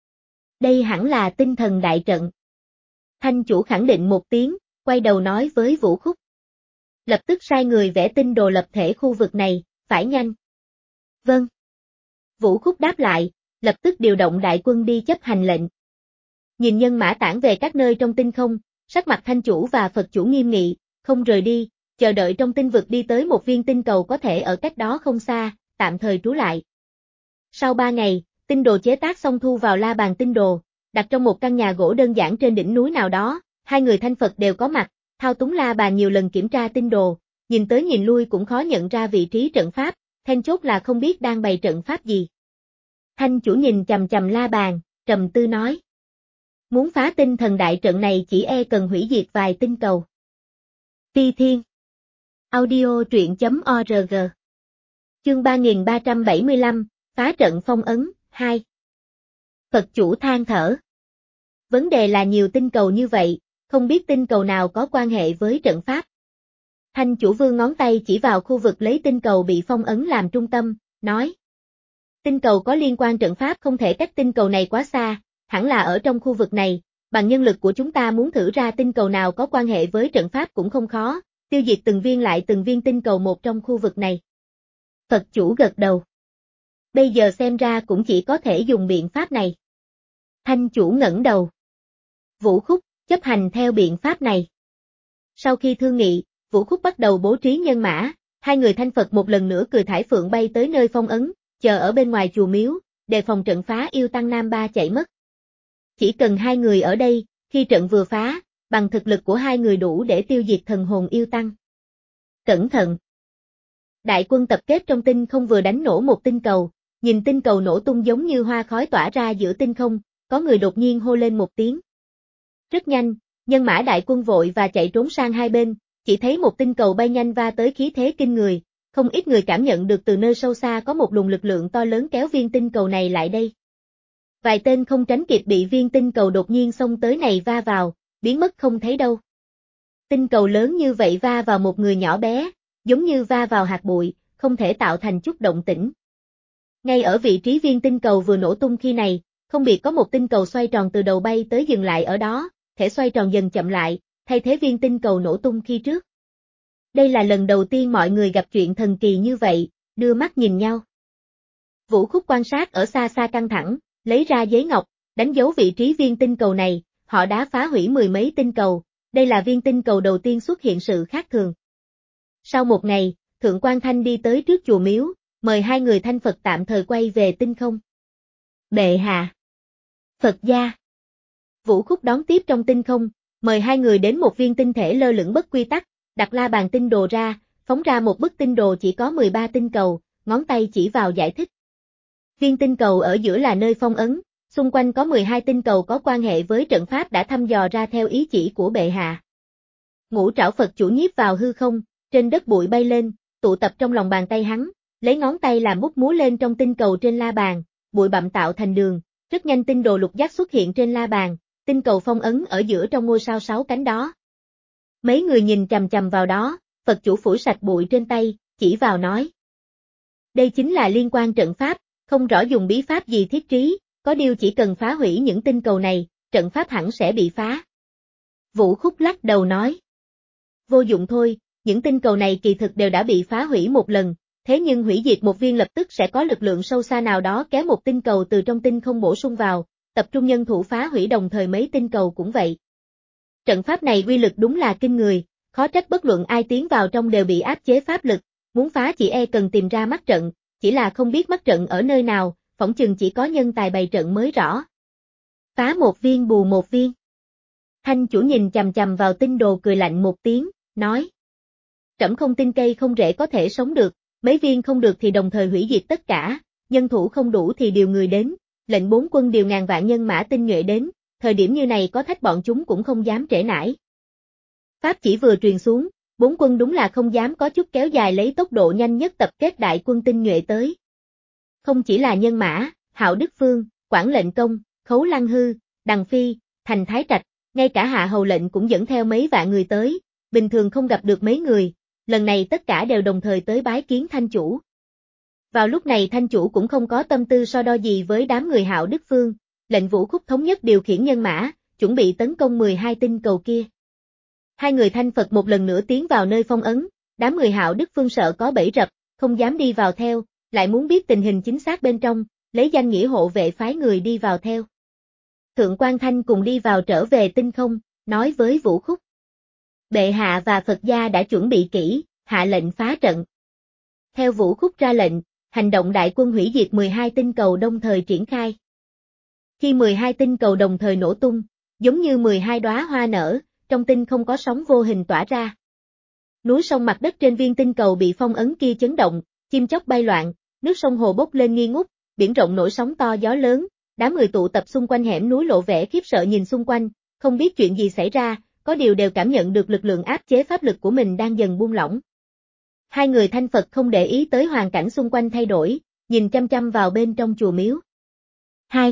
Speaker 1: Đây hẳn là tinh thần đại trận. Thanh chủ khẳng định một tiếng, quay đầu nói với Vũ Khúc. Lập tức sai người vẽ tinh đồ lập thể khu vực này, phải nhanh. Vâng. Vũ Khúc đáp lại, lập tức điều động đại quân đi chấp hành lệnh. Nhìn nhân mã tản về các nơi trong tinh không, sắc mặt thanh chủ và Phật chủ nghiêm nghị, không rời đi, chờ đợi trong tinh vực đi tới một viên tinh cầu có thể ở cách đó không xa, tạm thời trú lại. Sau ba ngày, tinh đồ chế tác xong thu vào la bàn tinh đồ, đặt trong một căn nhà gỗ đơn giản trên đỉnh núi nào đó, hai người thanh Phật đều có mặt, thao túng la bàn nhiều lần kiểm tra tinh đồ, nhìn tới nhìn lui cũng khó nhận ra vị trí trận pháp, then chốt là không biết đang bày trận pháp gì. Thanh chủ nhìn chầm chầm la bàn, trầm tư nói. Muốn phá tinh thần đại trận này chỉ e cần hủy diệt vài tinh cầu. Phi Thiên Audio truyện.org Chương ba nghìn ba trăm bảy mươi lăm, phá trận phong ấn, hai. Phật chủ than thở. Vấn đề là nhiều tinh cầu như vậy, không biết tinh cầu nào có quan hệ với trận pháp. Thanh chủ vương ngón tay chỉ vào khu vực lấy tinh cầu bị phong ấn làm trung tâm, nói. Tinh cầu có liên quan trận pháp không thể cách tinh cầu này quá xa, hẳn là ở trong khu vực này, bằng nhân lực của chúng ta muốn thử ra tinh cầu nào có quan hệ với trận pháp cũng không khó, tiêu diệt từng viên lại từng viên tinh cầu một trong khu vực này. Phật chủ gật đầu. Bây giờ xem ra cũng chỉ có thể dùng biện pháp này. Thanh chủ ngẩng đầu. Vũ Khúc, chấp hành theo biện pháp này. Sau khi thương nghị, Vũ Khúc bắt đầu bố trí nhân mã, hai người thanh Phật một lần nữa cười thải phượng bay tới nơi phong ấn, chờ ở bên ngoài chùa miếu, đề phòng trận phá yêu tăng Nam Ba chạy mất. Chỉ cần hai người ở đây, khi trận vừa phá, bằng thực lực của hai người đủ để tiêu diệt thần hồn yêu tăng. Cẩn thận! Đại quân tập kết trong tinh không vừa đánh nổ một tinh cầu, nhìn tinh cầu nổ tung giống như hoa khói tỏa ra giữa tinh không, có người đột nhiên hô lên một tiếng. Rất nhanh, nhân mã đại quân vội và chạy trốn sang hai bên, chỉ thấy một tinh cầu bay nhanh va tới khí thế kinh người, không ít người cảm nhận được từ nơi sâu xa có một luồng lực lượng to lớn kéo viên tinh cầu này lại đây. Vài tên không tránh kịp bị viên tinh cầu đột nhiên xông tới này va vào, biến mất không thấy đâu. Tinh cầu lớn như vậy va vào một người nhỏ bé, giống như va vào hạt bụi, không thể tạo thành chút động tĩnh. Ngay ở vị trí viên tinh cầu vừa nổ tung khi này, không biết có một tinh cầu xoay tròn từ đầu bay tới dừng lại ở đó, thể xoay tròn dần chậm lại, thay thế viên tinh cầu nổ tung khi trước. Đây là lần đầu tiên mọi người gặp chuyện thần kỳ như vậy, đưa mắt nhìn nhau. Vũ Khúc quan sát ở xa xa căng thẳng, lấy ra giấy ngọc, đánh dấu vị trí viên tinh cầu này, họ đã phá hủy mười mấy tinh cầu, đây là viên tinh cầu đầu tiên xuất hiện sự khác thường. Sau một ngày, Thượng Quan Thanh đi tới trước chùa miếu, mời hai người Thanh Phật tạm thời quay về tinh không. Bệ hạ. Phật gia. Vũ Khúc đón tiếp trong tinh không, mời hai người đến một viên tinh thể lơ lửng bất quy tắc, đặt la bàn tinh đồ ra, phóng ra một bức tinh đồ chỉ có mười ba tinh cầu, ngón tay chỉ vào giải thích. Viên tinh cầu ở giữa là nơi phong ấn, xung quanh có mười hai tinh cầu có quan hệ với trận pháp đã thăm dò ra theo ý chỉ của bệ hạ. Ngũ trảo Phật chủ nhiếp vào hư không, trên đất bụi bay lên, tụ tập trong lòng bàn tay hắn, lấy ngón tay làm bút múa lên trong tinh cầu trên la bàn, bụi bặm tạo thành đường, rất nhanh tinh đồ lục giác xuất hiện trên la bàn, tinh cầu phong ấn ở giữa trong ngôi sao sáu cánh đó. Mấy người nhìn chằm chằm vào đó, Phật chủ phủi sạch bụi trên tay, chỉ vào nói. Đây chính là liên quan trận pháp, không rõ dùng bí pháp gì thiết trí, có điều chỉ cần phá hủy những tinh cầu này, trận pháp hẳn sẽ bị phá. Vũ Khúc lắc đầu nói. Vô dụng thôi, những tinh cầu này kỳ thực đều đã bị phá hủy một lần, thế nhưng hủy diệt một viên lập tức sẽ có lực lượng sâu xa nào đó kéo một tinh cầu từ trong tinh không bổ sung vào, tập trung nhân thủ phá hủy đồng thời mấy tinh cầu cũng vậy. Trận pháp này uy lực đúng là kinh người, khó trách bất luận ai tiến vào trong đều bị áp chế pháp lực, muốn phá chỉ e cần tìm ra mắt trận, chỉ là không biết mắt trận ở nơi nào, phỏng chừng chỉ có nhân tài bày trận mới rõ. Phá một viên bù một viên. Thanh chủ nhìn chằm chằm vào tinh đồ cười lạnh một tiếng, nói. Trẫm không tin cây không rễ có thể sống được, mấy viên không được thì đồng thời hủy diệt tất cả, nhân thủ không đủ thì điều người đến, lệnh bốn quân điều ngàn vạn nhân mã tinh nhuệ đến, thời điểm như này có thách bọn chúng cũng không dám trễ nải. Pháp chỉ vừa truyền xuống, bốn quân đúng là không dám có chút kéo dài lấy tốc độ nhanh nhất tập kết đại quân tinh nhuệ tới. Không chỉ là nhân mã, Hạo Đức Phương, Quảng Lệnh Công, Khấu Lăng Hư, Đằng Phi, Thành Thái Trạch, ngay cả Hạ Hầu Lệnh cũng dẫn theo mấy vạn người tới, bình thường không gặp được mấy người, lần này tất cả đều đồng thời tới bái kiến Thanh chủ. Vào lúc này Thanh chủ cũng không có tâm tư so đo gì với đám người Hạo Đức Phương, lệnh Vũ Khúc thống nhất điều khiển nhân mã, chuẩn bị tấn công mười hai tinh cầu kia. Hai người Thanh Phật một lần nữa tiến vào nơi phong ấn, đám người Hạo Đức Phương sợ có bẫy rập, không dám đi vào theo, lại muốn biết tình hình chính xác bên trong, lấy danh nghĩa hộ vệ phái người đi vào theo. Thượng Quan Thanh cùng đi vào trở về tinh không, nói với Vũ Khúc. Bệ hạ và Phật gia đã chuẩn bị kỹ, hạ lệnh phá trận. Theo Vũ Khúc ra lệnh, hành động đại quân hủy diệt mười hai tinh cầu đồng thời triển khai. Khi mười hai tinh cầu đồng thời nổ tung, giống như mười hai đóa hoa nở, trong tinh không có sóng vô hình tỏa ra. Núi sông mặt đất trên viên tinh cầu bị phong ấn kia chấn động, chim chóc bay loạn, nước sông hồ bốc lên nghi ngút, biển rộng nổi sóng to gió lớn, đám người tụ tập xung quanh hẻm núi lộ vẻ khiếp sợ nhìn xung quanh, không biết chuyện gì xảy ra, có điều đều cảm nhận được lực lượng áp chế pháp lực của mình đang dần buông lỏng. Hai người Thanh Phật không để ý tới hoàn cảnh xung quanh thay đổi, nhìn chăm chăm vào bên trong chùa miếu. Hai.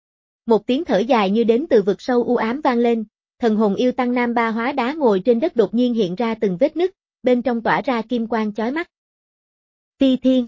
Speaker 1: Một tiếng thở dài như đến từ vực sâu u ám vang lên, thần hồn yêu tăng nam ba hóa đá ngồi trên đất đột nhiên hiện ra từng vết nứt, bên trong tỏa ra kim quang chói mắt. Phi Thiên.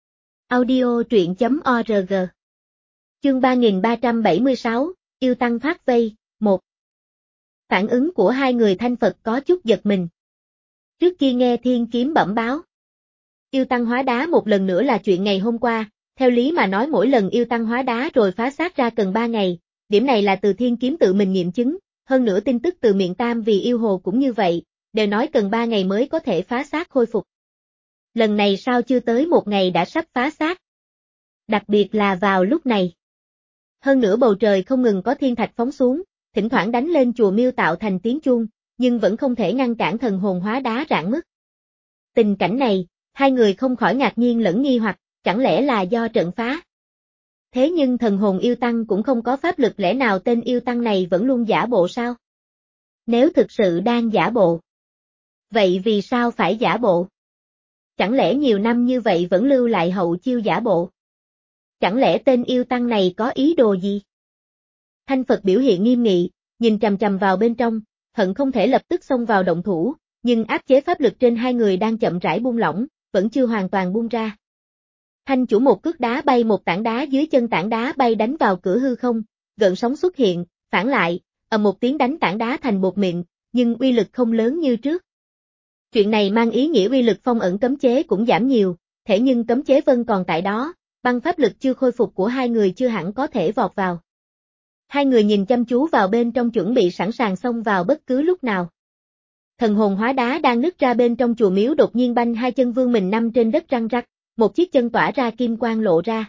Speaker 1: Audio truyện chấm org. Chương ba nghìn ba trăm bảy mươi sáu, yêu tăng thoát vây, một. Phản ứng của hai người Thanh Phật có chút giật mình. Trước kia nghe thiên kiếm bẩm báo. Yêu tăng hóa đá một lần nữa là chuyện ngày hôm qua, theo lý mà nói mỗi lần yêu tăng hóa đá rồi phá xác ra cần ba ngày, điểm này là từ thiên kiếm tự mình nghiệm chứng, hơn nữa tin tức từ miệng Tam vì yêu hồ cũng như vậy, đều nói cần ba ngày mới có thể phá xác khôi phục. Lần này sao chưa tới một ngày đã sắp phá xác? Đặc biệt là vào lúc này. Hơn nữa bầu trời không ngừng có thiên thạch phóng xuống, thỉnh thoảng đánh lên chùa miêu tạo thành tiếng chuông, nhưng vẫn không thể ngăn cản thần hồn hóa đá rạn nứt. Tình cảnh này, hai người không khỏi ngạc nhiên lẫn nghi hoặc, chẳng lẽ là do trận phá? Thế nhưng thần hồn yêu tăng cũng không có pháp lực, lẽ nào tên yêu tăng này vẫn luôn giả bộ sao? Nếu thực sự đang giả bộ, vậy vì sao phải giả bộ? Chẳng lẽ nhiều năm như vậy vẫn lưu lại hậu chiêu giả bộ? Chẳng lẽ tên yêu tăng này có ý đồ gì? Thanh Phật biểu hiện nghiêm nghị, nhìn chằm chằm vào bên trong, hận không thể lập tức xông vào động thủ, nhưng áp chế pháp lực trên hai người đang chậm rãi buông lỏng, vẫn chưa hoàn toàn buông ra. Thanh chủ một cước đá bay một tảng đá dưới chân, tảng đá bay đánh vào cửa hư không, gợn sóng xuất hiện, phản lại, ầm một tiếng đánh tảng đá thành bột mịn, nhưng uy lực không lớn như trước. Chuyện này mang ý nghĩa uy lực phong ẩn cấm chế cũng giảm nhiều, thế nhưng cấm chế vân còn tại đó, băng pháp lực chưa khôi phục của hai người chưa hẳn có thể vọt vào. Hai người nhìn chăm chú vào bên trong chuẩn bị sẵn sàng xông vào bất cứ lúc nào. Thần hồn hóa đá đang nứt ra bên trong chùa miếu đột nhiên banh hai chân vươn mình nằm trên đất răng rắc, một chiếc chân tỏa ra kim quang lộ ra.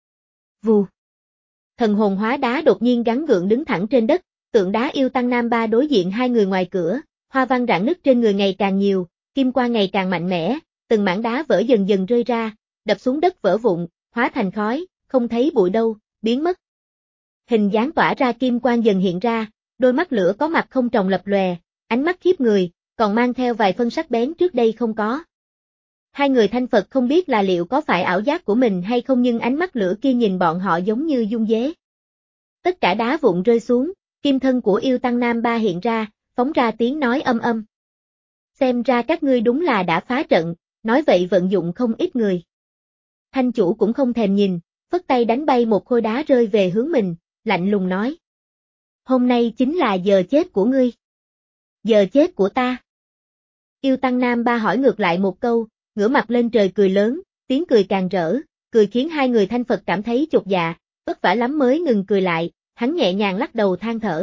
Speaker 1: Vù. Thần hồn hóa đá đột nhiên gắn gượng đứng thẳng trên đất, tượng đá yêu tăng nam ba đối diện hai người ngoài cửa, hoa văn rạn nứt trên người ngày càng nhiều, kim quang ngày càng mạnh mẽ, từng mảng đá vỡ dần dần rơi ra, đập xuống đất vỡ vụn, hóa thành khói, không thấy bụi đâu, biến mất. Hình dáng tỏa ra kim quang dần hiện ra, đôi mắt lửa có mặt không tròng lập lòe, ánh mắt khiếp người, còn mang theo vài phân sắc bén trước đây không có. Hai người thanh Phật không biết là liệu có phải ảo giác của mình hay không nhưng ánh mắt lửa kia nhìn bọn họ giống như dung dế. Tất cả đá vụn rơi xuống, kim thân của yêu tăng nam ba hiện ra, phóng ra tiếng nói âm âm. Xem ra các ngươi đúng là đã phá trận, nói vậy vận dụng không ít người. Thanh chủ cũng không thèm nhìn, phất tay đánh bay một khối đá rơi về hướng mình, lạnh lùng nói. Hôm nay chính là giờ chết của ngươi. Giờ chết của ta. Yêu tăng nam ba hỏi ngược lại một câu, ngửa mặt lên trời cười lớn, tiếng cười càng rỡ, cười khiến hai người thanh Phật cảm thấy chột dạ, vất vả lắm mới ngừng cười lại, hắn nhẹ nhàng lắc đầu than thở.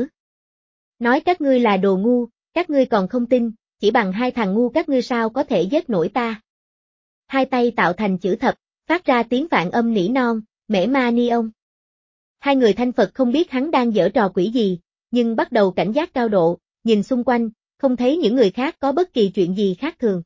Speaker 1: Nói các ngươi là đồ ngu, các ngươi còn không tin, chỉ bằng hai thằng ngu các ngươi sao có thể giết nổi ta. Hai tay tạo thành chữ thập, phát ra tiếng vạn âm nỉ non, mễ ma ni ông. Hai người thanh Phật không biết hắn đang giở trò quỷ gì, nhưng bắt đầu cảnh giác cao độ, nhìn xung quanh, không thấy những người khác có bất kỳ chuyện gì khác thường.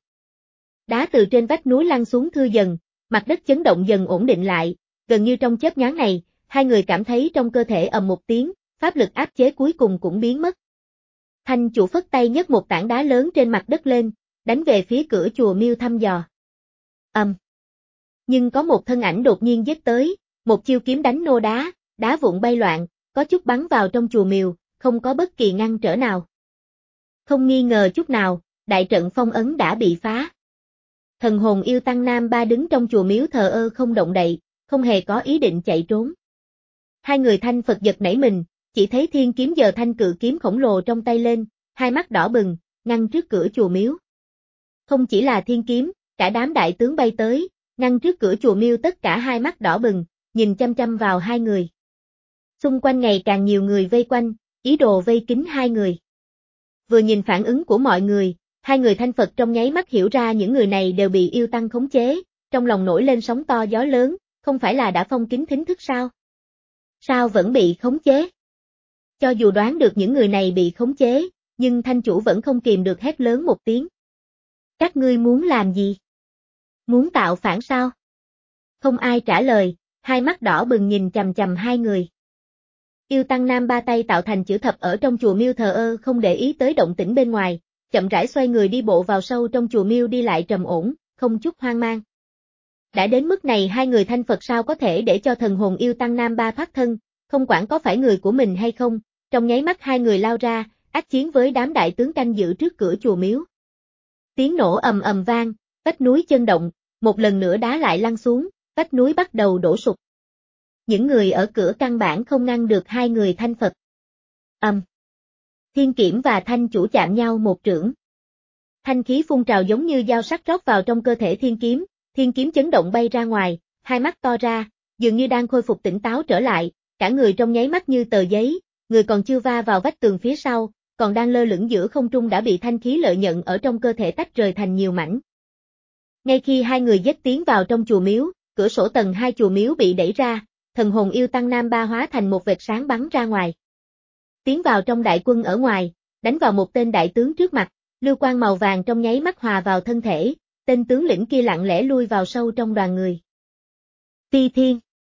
Speaker 1: Đá từ trên vách núi lăn xuống thưa dần, mặt đất chấn động dần ổn định lại, gần như trong chớp nhoáng này, hai người cảm thấy trong cơ thể ầm một tiếng, pháp lực áp chế cuối cùng cũng biến mất. Thanh chủ phất tay nhấc một tảng đá lớn trên mặt đất lên, đánh về phía cửa chùa miêu thăm dò. Ầm. Um. Nhưng có một thân ảnh đột nhiên giết tới, một chiêu kiếm đánh nô đá, đá vụn bay loạn, có chút bắn vào trong chùa miều, không có bất kỳ ngăn trở nào. Không nghi ngờ chút nào, đại trận phong ấn đã bị phá. Thần hồn yêu tăng nam ba đứng trong chùa miếu thờ ơ không động đậy, không hề có ý định chạy trốn. Hai người thanh Phật giật nảy mình, chỉ thấy thiên kiếm giờ thanh cự kiếm khổng lồ trong tay lên, hai mắt đỏ bừng, ngăn trước cửa chùa miếu. Không chỉ là thiên kiếm, cả đám đại tướng bay tới, ngăn trước cửa chùa miêu tất cả hai mắt đỏ bừng, nhìn chăm chăm vào hai người. Xung quanh ngày càng nhiều người vây quanh, ý đồ vây kín hai người. Vừa nhìn phản ứng của mọi người, hai người thanh Phật trong nháy mắt hiểu ra những người này đều bị yêu tăng khống chế, trong lòng nổi lên sóng to gió lớn, không phải là đã phong kín thính thức sao? Sao vẫn bị khống chế? Cho dù đoán được những người này bị khống chế, nhưng thanh chủ vẫn không kìm được hét lớn một tiếng. Các ngươi muốn làm gì? Muốn tạo phản sao? Không ai trả lời, hai mắt đỏ bừng nhìn chằm chằm hai người. Yêu tăng nam ba tay tạo thành chữ thập ở trong chùa miêu thờ ơ không để ý tới động tĩnh bên ngoài, chậm rãi xoay người đi bộ vào sâu trong chùa miêu đi lại trầm ổn, không chút hoang mang. Đã đến mức này hai người thanh Phật sao có thể để cho thần hồn yêu tăng nam ba thoát thân, không quản có phải người của mình hay không, trong nháy mắt hai người lao ra, ác chiến với đám đại tướng canh giữ trước cửa chùa miếu. Tiếng nổ ầm ầm vang, vách núi chấn động, một lần nữa đá lại lăn xuống, vách núi bắt đầu đổ sụp. Những người ở cửa căn bản không ngăn được hai người thanh Phật. Ầm. Um. Thiên Kiểm và Thanh chủ chạm nhau một trưởng. Thanh khí phun trào giống như dao sắc rót vào trong cơ thể Thiên Kiếm, Thiên Kiếm chấn động bay ra ngoài, hai mắt to ra, dường như đang khôi phục tỉnh táo trở lại, cả người trong nháy mắt như tờ giấy, người còn chưa va vào vách tường phía sau, còn đang lơ lửng giữa không trung đã bị thanh khí lợi nhận ở trong cơ thể tách rời thành nhiều mảnh. Ngay khi hai người dết tiến vào trong chùa miếu, cửa sổ tầng hai chùa miếu bị đẩy ra, thần hồn yêu tăng nam ba hóa thành một vệt sáng bắn ra ngoài. Tiến vào trong đại quân ở ngoài, đánh vào một tên đại tướng trước mặt, lưu quang màu vàng trong nháy mắt hòa vào thân thể, tên tướng lĩnh kia lặng lẽ lui vào sâu trong đoàn người. Ti Thiên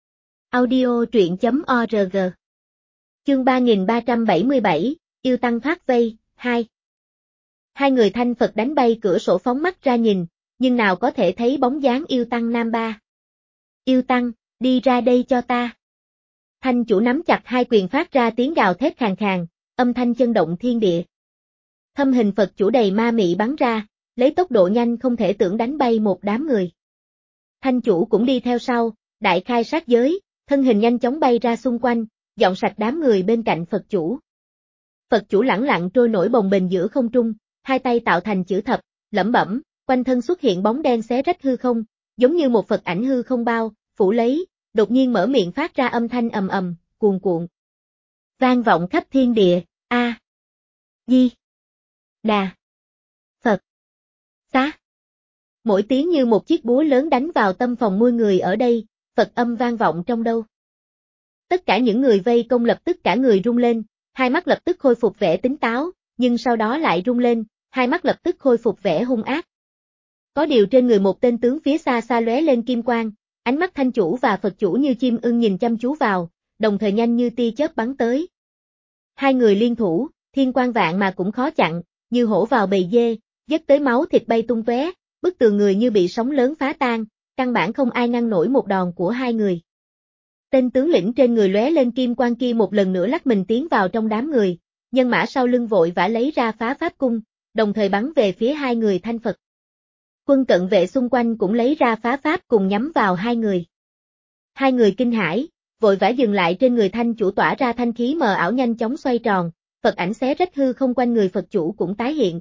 Speaker 1: Audio truyện chấm org Chương ba nghìn ba trăm bảy mươi bảy, yêu tăng thoát vây, hai. Hai người thanh Phật đánh bay cửa sổ phóng mắt ra nhìn, nhưng nào có thể thấy bóng dáng yêu tăng nam ba. Yêu tăng, đi ra đây cho ta. Thanh chủ nắm chặt hai quyền phát ra tiếng gào thét khàn khàn, âm thanh chấn động thiên địa. Thâm hình Phật chủ đầy ma mị bắn ra, lấy tốc độ nhanh không thể tưởng đánh bay một đám người. Thanh chủ cũng đi theo sau, đại khai sát giới, thân hình nhanh chóng bay ra xung quanh, dọn sạch đám người bên cạnh Phật chủ. Phật chủ lẳng lặng trôi nổi bồng bềnh giữa không trung, hai tay tạo thành chữ thập, lẩm bẩm, quanh thân xuất hiện bóng đen xé rách hư không, giống như một Phật ảnh hư không bao, phủ lấy, đột nhiên mở miệng phát ra âm thanh ầm ầm, cuồn cuộn. vang vọng khắp thiên địa, A. Di. Đà. Phật. Xá. Mỗi tiếng như một chiếc búa lớn đánh vào tâm phòng muôn người ở đây, Phật âm vang vọng trong đâu. Tất cả những người vây công lập tức cả người rung lên, hai mắt lập tức khôi phục vẻ tỉnh táo, nhưng sau đó lại rung lên, hai mắt lập tức khôi phục vẻ hung ác. Có điều trên người một tên tướng phía xa xa lóe lên kim quang, ánh mắt Thanh chủ và Phật chủ như chim ưng nhìn chăm chú vào, đồng thời nhanh như tia chớp bắn tới. Hai người liên thủ, thiên quang vạn mà cũng khó chặn, như hổ vào bầy dê, dứt tới máu thịt bay tung tóe, bức tường người như bị sóng lớn phá tan, căn bản không ai ngăn nổi một đòn của hai người. Tên tướng lĩnh trên người lóe lên kim quang kia một lần nữa lắc mình tiến vào trong đám người, nhân mã sau lưng vội vã lấy ra phá pháp cung, đồng thời bắn về phía hai người Thanh Phật. Quân cận vệ xung quanh cũng lấy ra phá pháp cùng nhắm vào hai người. Hai người kinh hãi, vội vã dừng lại trên người Thanh chủ tỏa ra thanh khí mờ ảo nhanh chóng xoay tròn, Phật ảnh xé rách hư không quanh người Phật chủ cũng tái hiện.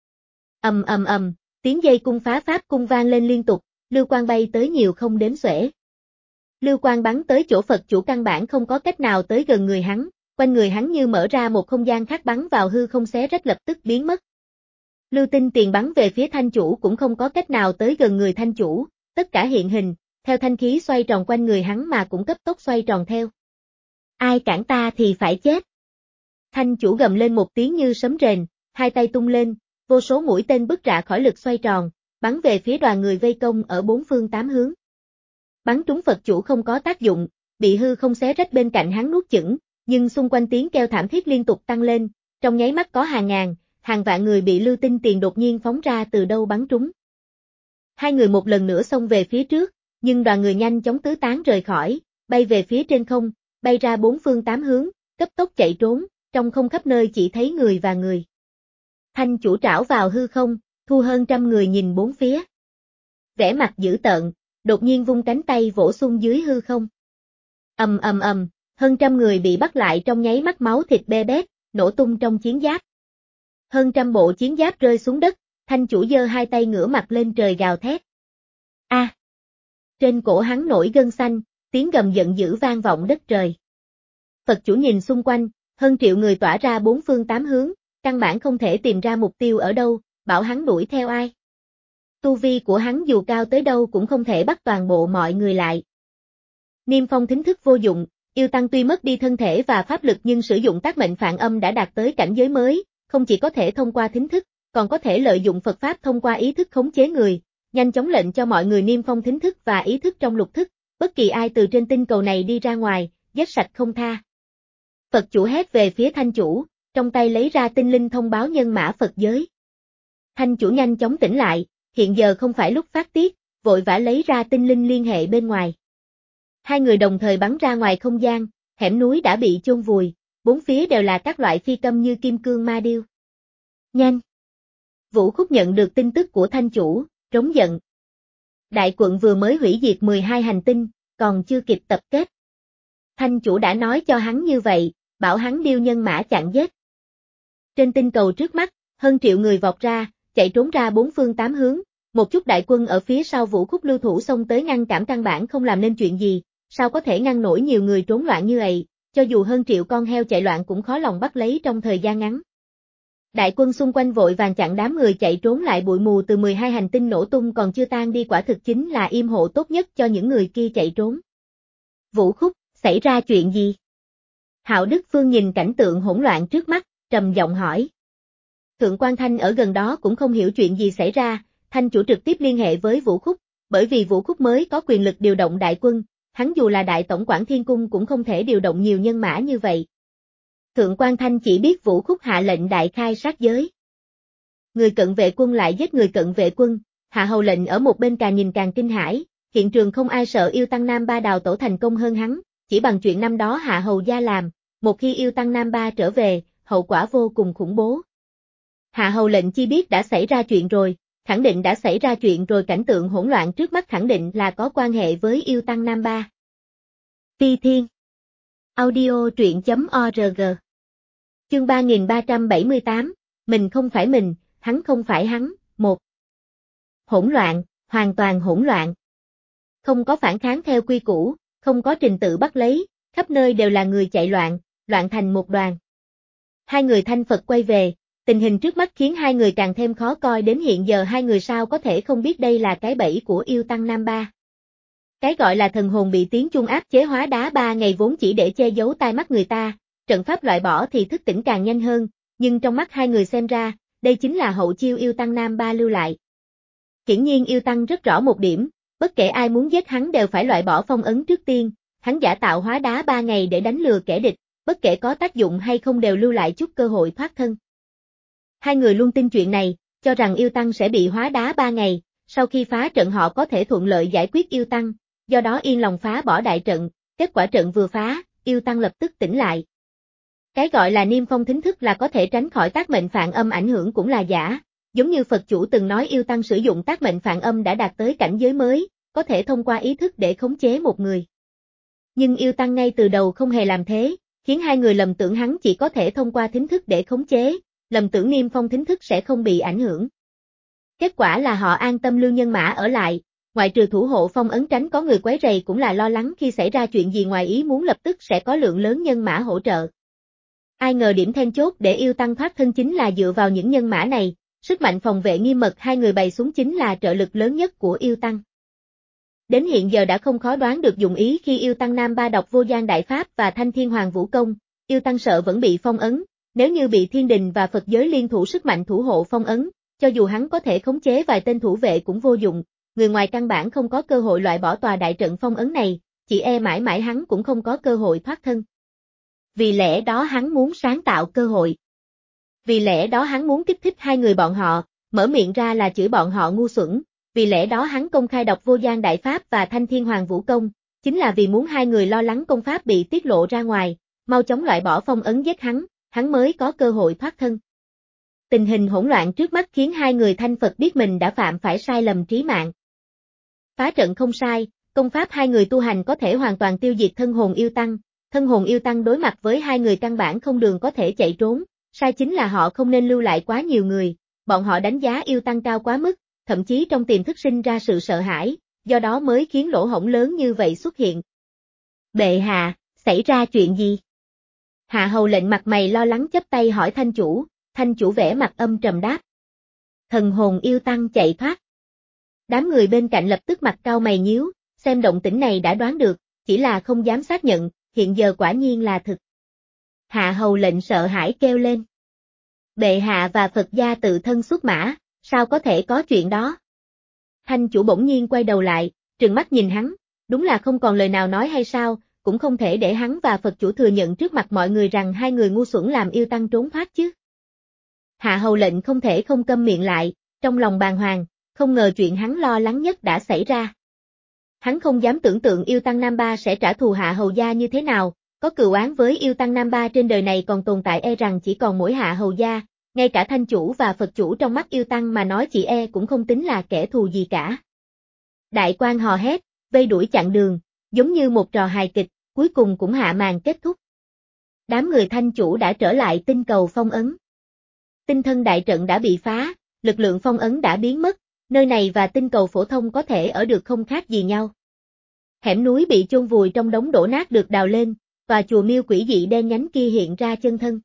Speaker 1: Ầm ầm ầm, tiếng dây cung phá pháp cung vang lên liên tục, lưu quang bay tới nhiều không đếm xuể. Lưu quang bắn tới chỗ Phật chủ căn bản không có cách nào tới gần người hắn, quanh người hắn như mở ra một không gian khác bắn vào hư không xé rách lập tức biến mất. Lưu tinh tiền bắn về phía Thanh chủ cũng không có cách nào tới gần người Thanh chủ, tất cả hiện hình, theo thanh khí xoay tròn quanh người hắn mà cũng cấp tốc xoay tròn theo. Ai cản ta thì phải chết. Thanh chủ gầm lên một tiếng như sấm rền, hai tay tung lên, vô số mũi tên bứt rạ khỏi lực xoay tròn, bắn về phía đoàn người vây công ở bốn phương tám hướng. Bắn trúng Phật chủ không có tác dụng, bị hư không xé rách bên cạnh hắn nuốt chửng, nhưng xung quanh tiếng kêu thảm thiết liên tục tăng lên, trong nháy mắt có hàng ngàn, hàng vạn người bị lưu tinh tiền đột nhiên phóng ra từ đâu bắn trúng. Hai người một lần nữa xông về phía trước, nhưng đoàn người nhanh chóng tứ tán rời khỏi, bay về phía trên không, bay ra bốn phương tám hướng, cấp tốc chạy trốn, trong không khắp nơi chỉ thấy người và người. Thanh chủ trảo vào hư không, thu hơn trăm người nhìn bốn phía. Vẻ mặt dữ tợn, đột nhiên vung cánh tay vỗ xuống dưới hư không. Ầm ầm ầm, hơn trăm người bị bắt lại trong nháy mắt máu thịt be bét, nổ tung trong chiến giáp. Hơn trăm bộ chiến giáp rơi xuống đất, Thanh chủ giơ hai tay ngửa mặt lên trời gào thét. A! À, trên cổ hắn nổi gân xanh, tiếng gầm giận dữ vang vọng đất trời. Phật chủ nhìn xung quanh, hơn triệu người tỏa ra bốn phương tám hướng, căn bản không thể tìm ra mục tiêu ở đâu, bảo hắn đuổi theo ai. Tu vi của hắn dù cao tới đâu cũng không thể bắt toàn bộ mọi người lại. Niêm phong thính thức vô dụng, yêu tăng tuy mất đi thân thể và pháp lực nhưng sử dụng tác mệnh phản âm đã đạt tới cảnh giới mới, không chỉ có thể thông qua thính thức, còn có thể lợi dụng Phật Pháp thông qua ý thức khống chế người, nhanh chóng lệnh cho mọi người niêm phong thính thức và ý thức trong lục thức, bất kỳ ai từ trên tinh cầu này đi ra ngoài, giết sạch không tha. Phật chủ hét về phía Thanh chủ, trong tay lấy ra tinh linh thông báo nhân mã Phật giới. Thanh chủ nhanh chóng tỉnh lại, hiện giờ không phải lúc phát tiết, vội vã lấy ra tinh linh liên hệ bên ngoài. Hai người đồng thời bắn ra ngoài không gian, hẻm núi đã bị chôn vùi, bốn phía đều là các loại phi cầm như kim cương ma điêu. Nhanh! Vũ Khúc nhận được tin tức của Thanh chủ, trống giận. Đại quận vừa mới hủy diệt mười hai hành tinh, còn chưa kịp tập kết. Thanh chủ đã nói cho hắn như vậy, bảo hắn điêu nhân mã chặn giết. Trên tinh cầu trước mắt, hơn triệu người vọt ra, chạy trốn ra bốn phương tám hướng, một chút đại quân ở phía sau Vũ Khúc lưu thủ xông tới ngăn cản căn bản không làm nên chuyện gì, sao có thể ngăn nổi nhiều người trốn loạn như vậy, cho dù hơn triệu con heo chạy loạn cũng khó lòng bắt lấy trong thời gian ngắn. Đại quân xung quanh vội vàng chặn đám người chạy trốn lại, bụi mù từ mười hai hành tinh nổ tung còn chưa tan đi, quả thực chính là yêm hộ tốt nhất cho những người kia chạy trốn. Vũ Khúc, xảy ra chuyện gì? Hạo Đức Phương nhìn cảnh tượng hỗn loạn trước mắt, trầm giọng hỏi. Thượng quan Thanh ở gần đó cũng không hiểu chuyện gì xảy ra, Thanh chủ trực tiếp liên hệ với Vũ Khúc, bởi vì Vũ Khúc mới có quyền lực điều động đại quân, hắn dù là đại tổng quản thiên cung cũng không thể điều động nhiều nhân mã như vậy. Thượng quan Thanh chỉ biết Vũ Khúc hạ lệnh đại khai sát giới. Người cận vệ quân lại giết người cận vệ quân, hạ hầu lệnh ở một bên càng nhìn càng kinh hãi, hiện trường không ai sợ yêu tăng Nam Ba đào tổ thành công hơn hắn, chỉ bằng chuyện năm đó hạ hầu gia làm, một khi yêu tăng Nam Ba trở về, hậu quả vô cùng khủng bố. Hạ hầu lệnh chi biết đã xảy ra chuyện rồi, khẳng định đã xảy ra chuyện rồi, cảnh tượng hỗn loạn trước mắt khẳng định là có quan hệ với yêu tăng Nam Ba. Phi Thiên Audio truyện chấm org Chương ba nghìn ba trăm bảy mươi tám, mình không phải mình, hắn không phải hắn, một. Hỗn loạn, hoàn toàn hỗn loạn. Không có phản kháng theo quy củ, không có trình tự bắt lấy, khắp nơi đều là người chạy loạn, loạn thành một đoàn. Hai người thanh Phật quay về, tình hình trước mắt khiến hai người càng thêm khó coi, đến hiện giờ hai người sao có thể không biết đây là cái bẫy của yêu tăng Nam Ba. Cái gọi là thần hồn bị tiếng chuông áp chế hóa đá ba ngày vốn chỉ để che giấu tai mắt người ta, trận pháp loại bỏ thì thức tỉnh càng nhanh hơn, nhưng trong mắt hai người xem ra, đây chính là hậu chiêu yêu tăng Nam Ba lưu lại. Hiển nhiên yêu tăng rất rõ một điểm, bất kể ai muốn giết hắn đều phải loại bỏ phong ấn trước tiên, hắn giả tạo hóa đá ba ngày để đánh lừa kẻ địch, bất kể có tác dụng hay không đều lưu lại chút cơ hội thoát thân. Hai người luôn tin chuyện này, cho rằng yêu tăng sẽ bị hóa đá ba ngày, sau khi phá trận họ có thể thuận lợi giải quyết yêu tăng, do đó yên lòng phá bỏ đại trận, kết quả trận vừa phá, yêu tăng lập tức tỉnh lại. Cái gọi là niêm phong thính thức là có thể tránh khỏi tác mệnh phản âm ảnh hưởng cũng là giả, giống như Phật chủ từng nói yêu tăng sử dụng tác mệnh phản âm đã đạt tới cảnh giới mới, có thể thông qua ý thức để khống chế một người. Nhưng yêu tăng ngay từ đầu không hề làm thế, khiến hai người lầm tưởng hắn chỉ có thể thông qua thính thức để khống chế, lầm tưởng niêm phong thính thức sẽ không bị ảnh hưởng. Kết quả là họ an tâm lưu nhân mã ở lại, ngoại trừ thủ hộ phong ấn tránh có người quấy rầy cũng là lo lắng khi xảy ra chuyện gì ngoài ý muốn lập tức sẽ có lượng lớn nhân mã hỗ trợ. Ai ngờ điểm then chốt để yêu tăng thoát thân chính là dựa vào những nhân mã này, sức mạnh phòng vệ nghiêm mật hai người bày xuống chính là trợ lực lớn nhất của yêu tăng. Đến hiện giờ đã không khó đoán được dụng ý khi yêu tăng Nam Ba đọc Vô Gian Đại Pháp và Thanh Thiên Hoàng Vũ Công, yêu tăng sợ vẫn bị phong ấn, nếu như bị thiên đình và Phật giới liên thủ sức mạnh thủ hộ phong ấn, cho dù hắn có thể khống chế vài tên thủ vệ cũng vô dụng, người ngoài căn bản không có cơ hội loại bỏ tòa đại trận phong ấn này, chỉ e mãi mãi hắn cũng không có cơ hội thoát thân. Vì lẽ đó hắn muốn sáng tạo cơ hội. Vì lẽ đó hắn muốn kích thích hai người bọn họ, mở miệng ra là chửi bọn họ ngu xuẩn, vì lẽ đó hắn công khai đọc Vô Gian Đại Pháp và Thanh Thiên Hoàng Vũ Công, chính là vì muốn hai người lo lắng công pháp bị tiết lộ ra ngoài, mau chóng loại bỏ phong ấn giết hắn, hắn mới có cơ hội thoát thân. Tình hình hỗn loạn trước mắt khiến hai người thanh Phật biết mình đã phạm phải sai lầm trí mạng. Phá trận không sai, công pháp hai người tu hành có thể hoàn toàn tiêu diệt thân hồn yêu tăng, thân hồn yêu tăng đối mặt với hai người căn bản không đường có thể chạy trốn, sai chính là họ không nên lưu lại quá nhiều người, bọn họ đánh giá yêu tăng cao quá mức, thậm chí trong tiềm thức sinh ra sự sợ hãi, do đó mới khiến lỗ hổng lớn như vậy xuất hiện. Bệ hạ, xảy ra chuyện gì? Hạ hầu lệnh mặt mày lo lắng chắp tay hỏi thanh chủ, thanh chủ vẻ mặt âm trầm đáp. Thần hồn yêu tăng chạy thoát. Đám người bên cạnh lập tức mặt cau mày nhíu, xem động tĩnh này đã đoán được, chỉ là không dám xác nhận, hiện giờ quả nhiên là thực. Hạ hầu lệnh sợ hãi kêu lên. Bệ hạ và Phật gia tự thân xuất mã, sao có thể có chuyện đó? Thanh chủ bỗng nhiên quay đầu lại, trừng mắt nhìn hắn, đúng là không còn lời nào nói hay sao, cũng không thể để hắn và Phật chủ thừa nhận trước mặt mọi người rằng hai người ngu xuẩn làm yêu tăng trốn thoát chứ. Hạ hầu lệnh không thể không câm miệng lại, trong lòng bàng hoàng, không ngờ chuyện hắn lo lắng nhất đã xảy ra. Hắn không dám tưởng tượng yêu tăng Nam Ba sẽ trả thù Hạ hầu gia như thế nào, có cừu oán với yêu tăng Nam Ba trên đời này còn tồn tại e rằng chỉ còn mỗi Hạ hầu gia, ngay cả thanh chủ và Phật chủ trong mắt yêu tăng mà nói chỉ e cũng không tính là kẻ thù gì cả. Đại quan hò hét, vây đuổi chặn đường, giống như một trò hài kịch, cuối cùng cũng hạ màn kết thúc. Đám người thanh chủ đã trở lại tinh cầu phong ấn. Tinh thân đại trận đã bị phá, lực lượng phong ấn đã biến mất, nơi này và tinh cầu phổ thông có thể ở được không khác gì nhau. Hẻm núi bị chôn vùi trong đống đổ nát được đào lên, và chùa miêu quỷ dị đen nhánh kia hiện ra chân thân.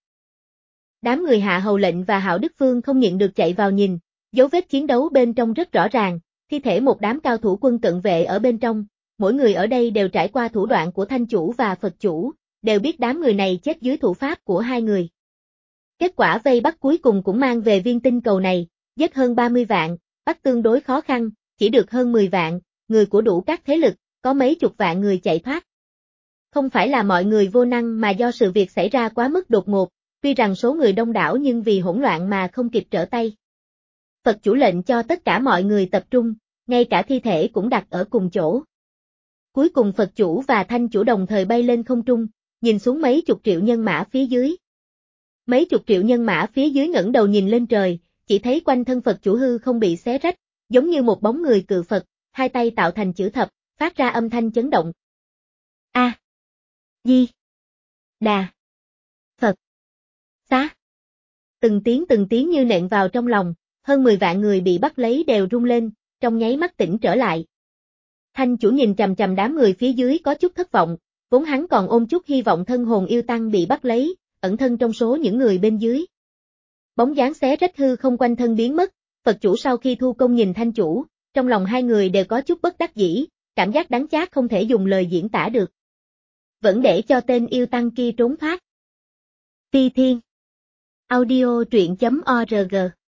Speaker 1: Đám người Hạ hầu lệnh và Hạo Đức Phương không nhịn được chạy vào nhìn, dấu vết chiến đấu bên trong rất rõ ràng, thi thể một đám cao thủ quân cận vệ ở bên trong, mỗi người ở đây đều trải qua thủ đoạn của thanh chủ và Phật chủ, đều biết đám người này chết dưới thủ pháp của hai người. Kết quả vây bắt cuối cùng cũng mang về viên tinh cầu này, giết hơn ba mươi vạn, bắt tương đối khó khăn, chỉ được hơn mười vạn, người của đủ các thế lực, có mấy chục vạn người chạy thoát. Không phải là mọi người vô năng mà do sự việc xảy ra quá mức đột ngột, tuy rằng số người đông đảo nhưng vì hỗn loạn mà không kịp trở tay. Phật chủ lệnh cho tất cả mọi người tập trung, ngay cả thi thể cũng đặt ở cùng chỗ. Cuối cùng Phật chủ và thanh chủ đồng thời bay lên không trung, nhìn xuống mấy chục triệu nhân mã phía dưới. Mấy chục triệu nhân mã phía dưới ngẩng đầu nhìn lên trời, chỉ thấy quanh thân Phật chủ hư không bị xé rách, giống như một bóng người cự Phật, hai tay tạo thành chữ thập, phát ra âm thanh chấn động. A. Di. Đà. Phật. Xá. Từng tiếng từng tiếng như nện vào trong lòng, hơn mười vạn người bị bắt lấy đều rung lên, trong nháy mắt tỉnh trở lại. Thanh chủ nhìn chằm chằm đám người phía dưới có chút thất vọng, vốn hắn còn ôm chút hy vọng thân hồn yêu tăng bị bắt lấy, ẩn thân trong số những người bên dưới. Bóng dáng xé rách hư không quanh thân biến mất, Phật chủ sau khi thu công nhìn Thanh chủ, trong lòng hai người đều có chút bất đắc dĩ, cảm giác đắng chát không thể dùng lời diễn tả được. Vẫn để cho tên yêu tăng kia trốn thoát. Phi Thiên Audio truyện chấm org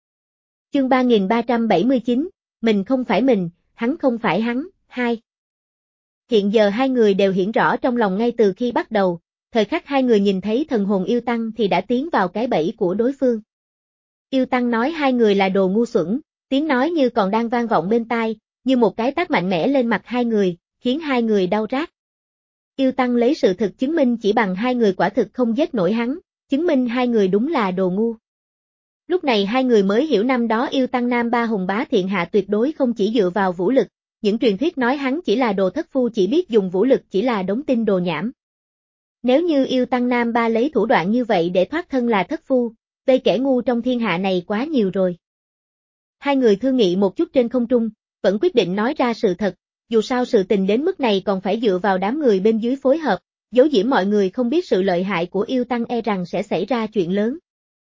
Speaker 1: Chương ba nghìn ba trăm bảy mươi chín, mình không phải mình, hắn không phải hắn, hai. Hiện giờ hai người đều hiển rõ trong lòng ngay từ khi bắt đầu, thời khắc hai người nhìn thấy thần hồn yêu tăng thì đã tiến vào cái bẫy của đối phương. Yêu tăng nói hai người là đồ ngu xuẩn, tiếng nói như còn đang vang vọng bên tai, như một cái tát mạnh mẽ lên mặt hai người, khiến hai người đau rát. Yêu tăng lấy sự thực chứng minh chỉ bằng hai người quả thực không giết nổi hắn, chứng minh hai người đúng là đồ ngu. Lúc này hai người mới hiểu năm đó yêu tăng Nam Ba Hùng Bá Thiện Hạ tuyệt đối không chỉ dựa vào vũ lực, những truyền thuyết nói hắn chỉ là đồ thất phu chỉ biết dùng vũ lực chỉ là đống tin đồ nhảm. Nếu như yêu tăng Nam Ba lấy thủ đoạn như vậy để thoát thân là thất phu, vây kẻ ngu trong thiên hạ này quá nhiều rồi. Hai người thương nghị một chút trên không trung, vẫn quyết định nói ra sự thật, dù sao sự tình đến mức này còn phải dựa vào đám người bên dưới phối hợp, giấu giếm mọi người không biết sự lợi hại của yêu tăng e rằng sẽ xảy ra chuyện lớn.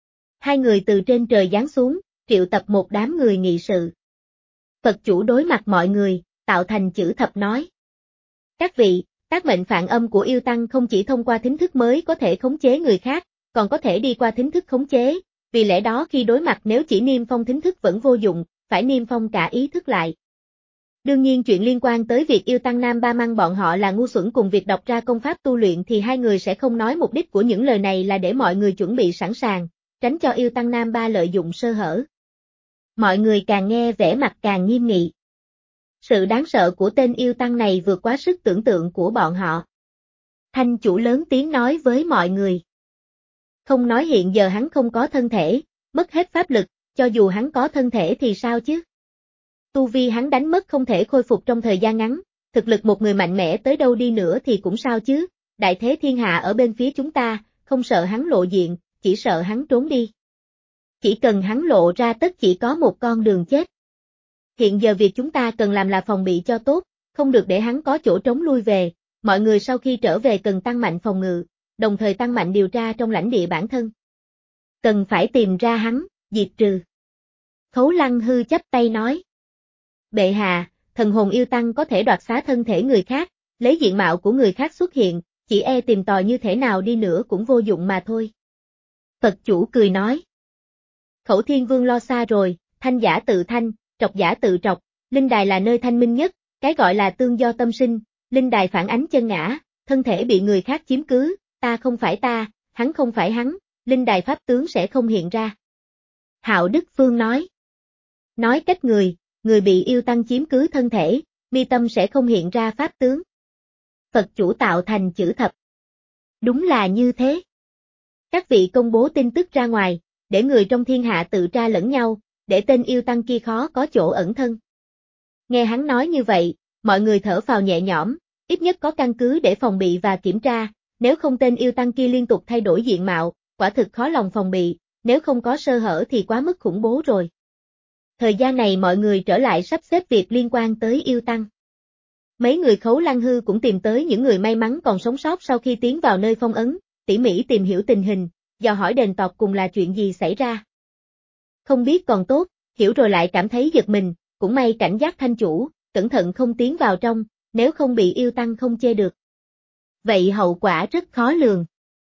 Speaker 1: Hai người từ trên trời giáng xuống, triệu tập một đám người nghị sự. Phật chủ đối mặt mọi người, tạo thành chữ thập nói. Các vị, các mệnh phản âm của yêu tăng không chỉ thông qua thính thức mới có thể khống chế người khác, còn có thể đi qua thính thức khống chế, vì lẽ đó khi đối mặt nếu chỉ niêm phong thính thức vẫn vô dụng, phải niêm phong cả ý thức lại. Đương nhiên chuyện liên quan tới việc yêu tăng Nam Ba mang bọn họ là ngu xuẩn cùng việc đọc ra công pháp tu luyện thì hai người sẽ không nói, mục đích của những lời này là để mọi người chuẩn bị sẵn sàng, tránh cho yêu tăng Nam Ba lợi dụng sơ hở. Mọi người càng nghe vẻ mặt càng nghiêm nghị. Sự đáng sợ của tên yêu tăng này vượt quá sức tưởng tượng của bọn họ. Thanh chủ lớn tiếng nói với mọi người. Không nói hiện giờ hắn không có thân thể, mất hết pháp lực, cho dù hắn có thân thể thì sao chứ? Tu vi hắn đánh mất không thể khôi phục trong thời gian ngắn, thực lực một người mạnh mẽ tới đâu đi nữa thì cũng sao chứ, đại thế thiên hạ ở bên phía chúng ta, không sợ hắn lộ diện, chỉ sợ hắn trốn đi. Chỉ cần hắn lộ ra tất chỉ có một con đường chết. Hiện giờ việc chúng ta cần làm là phòng bị cho tốt, không được để hắn có chỗ trống lui về, mọi người sau khi trở về cần tăng mạnh phòng ngự, đồng thời tăng mạnh điều tra trong lãnh địa bản thân. Cần phải tìm ra hắn, diệt trừ. Khấu Lăng Hư chắp tay nói. Bệ hạ, thần hồn yêu tăng có thể đoạt xá thân thể người khác, lấy diện mạo của người khác xuất hiện, chỉ e tìm tòi như thế nào đi nữa cũng vô dụng mà thôi. Phật chủ cười nói. Khẩu Thiên Vương lo xa rồi, thanh giả tự thanh, trọc giả tự trọc, linh đài là nơi thanh minh nhất, cái gọi là tương do tâm sinh, linh đài phản ánh chân ngã, thân thể bị người khác chiếm cứ, ta không phải ta, hắn không phải hắn, linh đài pháp tướng sẽ không hiện ra. Hạo Đức Phương nói. Nói cách người, người bị yêu tăng chiếm cứ thân thể, mi tâm sẽ không hiện ra pháp tướng. Phật chủ tạo thành chữ thập. Đúng là như thế. Các vị công bố tin tức ra ngoài, để người trong thiên hạ tự tra lẫn nhau, để tên yêu tăng kia khó có chỗ ẩn thân. Nghe hắn nói như vậy, mọi người thở phào nhẹ nhõm, ít nhất có căn cứ để phòng bị và kiểm tra, nếu không tên yêu tăng kia liên tục thay đổi diện mạo, quả thực khó lòng phòng bị, nếu không có sơ hở thì quá mức khủng bố rồi. Thời gian này mọi người trở lại sắp xếp việc liên quan tới yêu tăng. Mấy người Khấu Lăng Hư cũng tìm tới những người may mắn còn sống sót sau khi tiến vào nơi phong ấn, tỉ mỉ tìm hiểu tình hình, dò hỏi đền tột cùng là chuyện gì xảy ra. Không biết còn tốt, hiểu rồi lại cảm thấy giật mình, cũng may cảnh giác thanh chủ, cẩn thận không tiến vào trong, nếu không bị yêu tăng không chê được. Vậy hậu quả rất khó lường.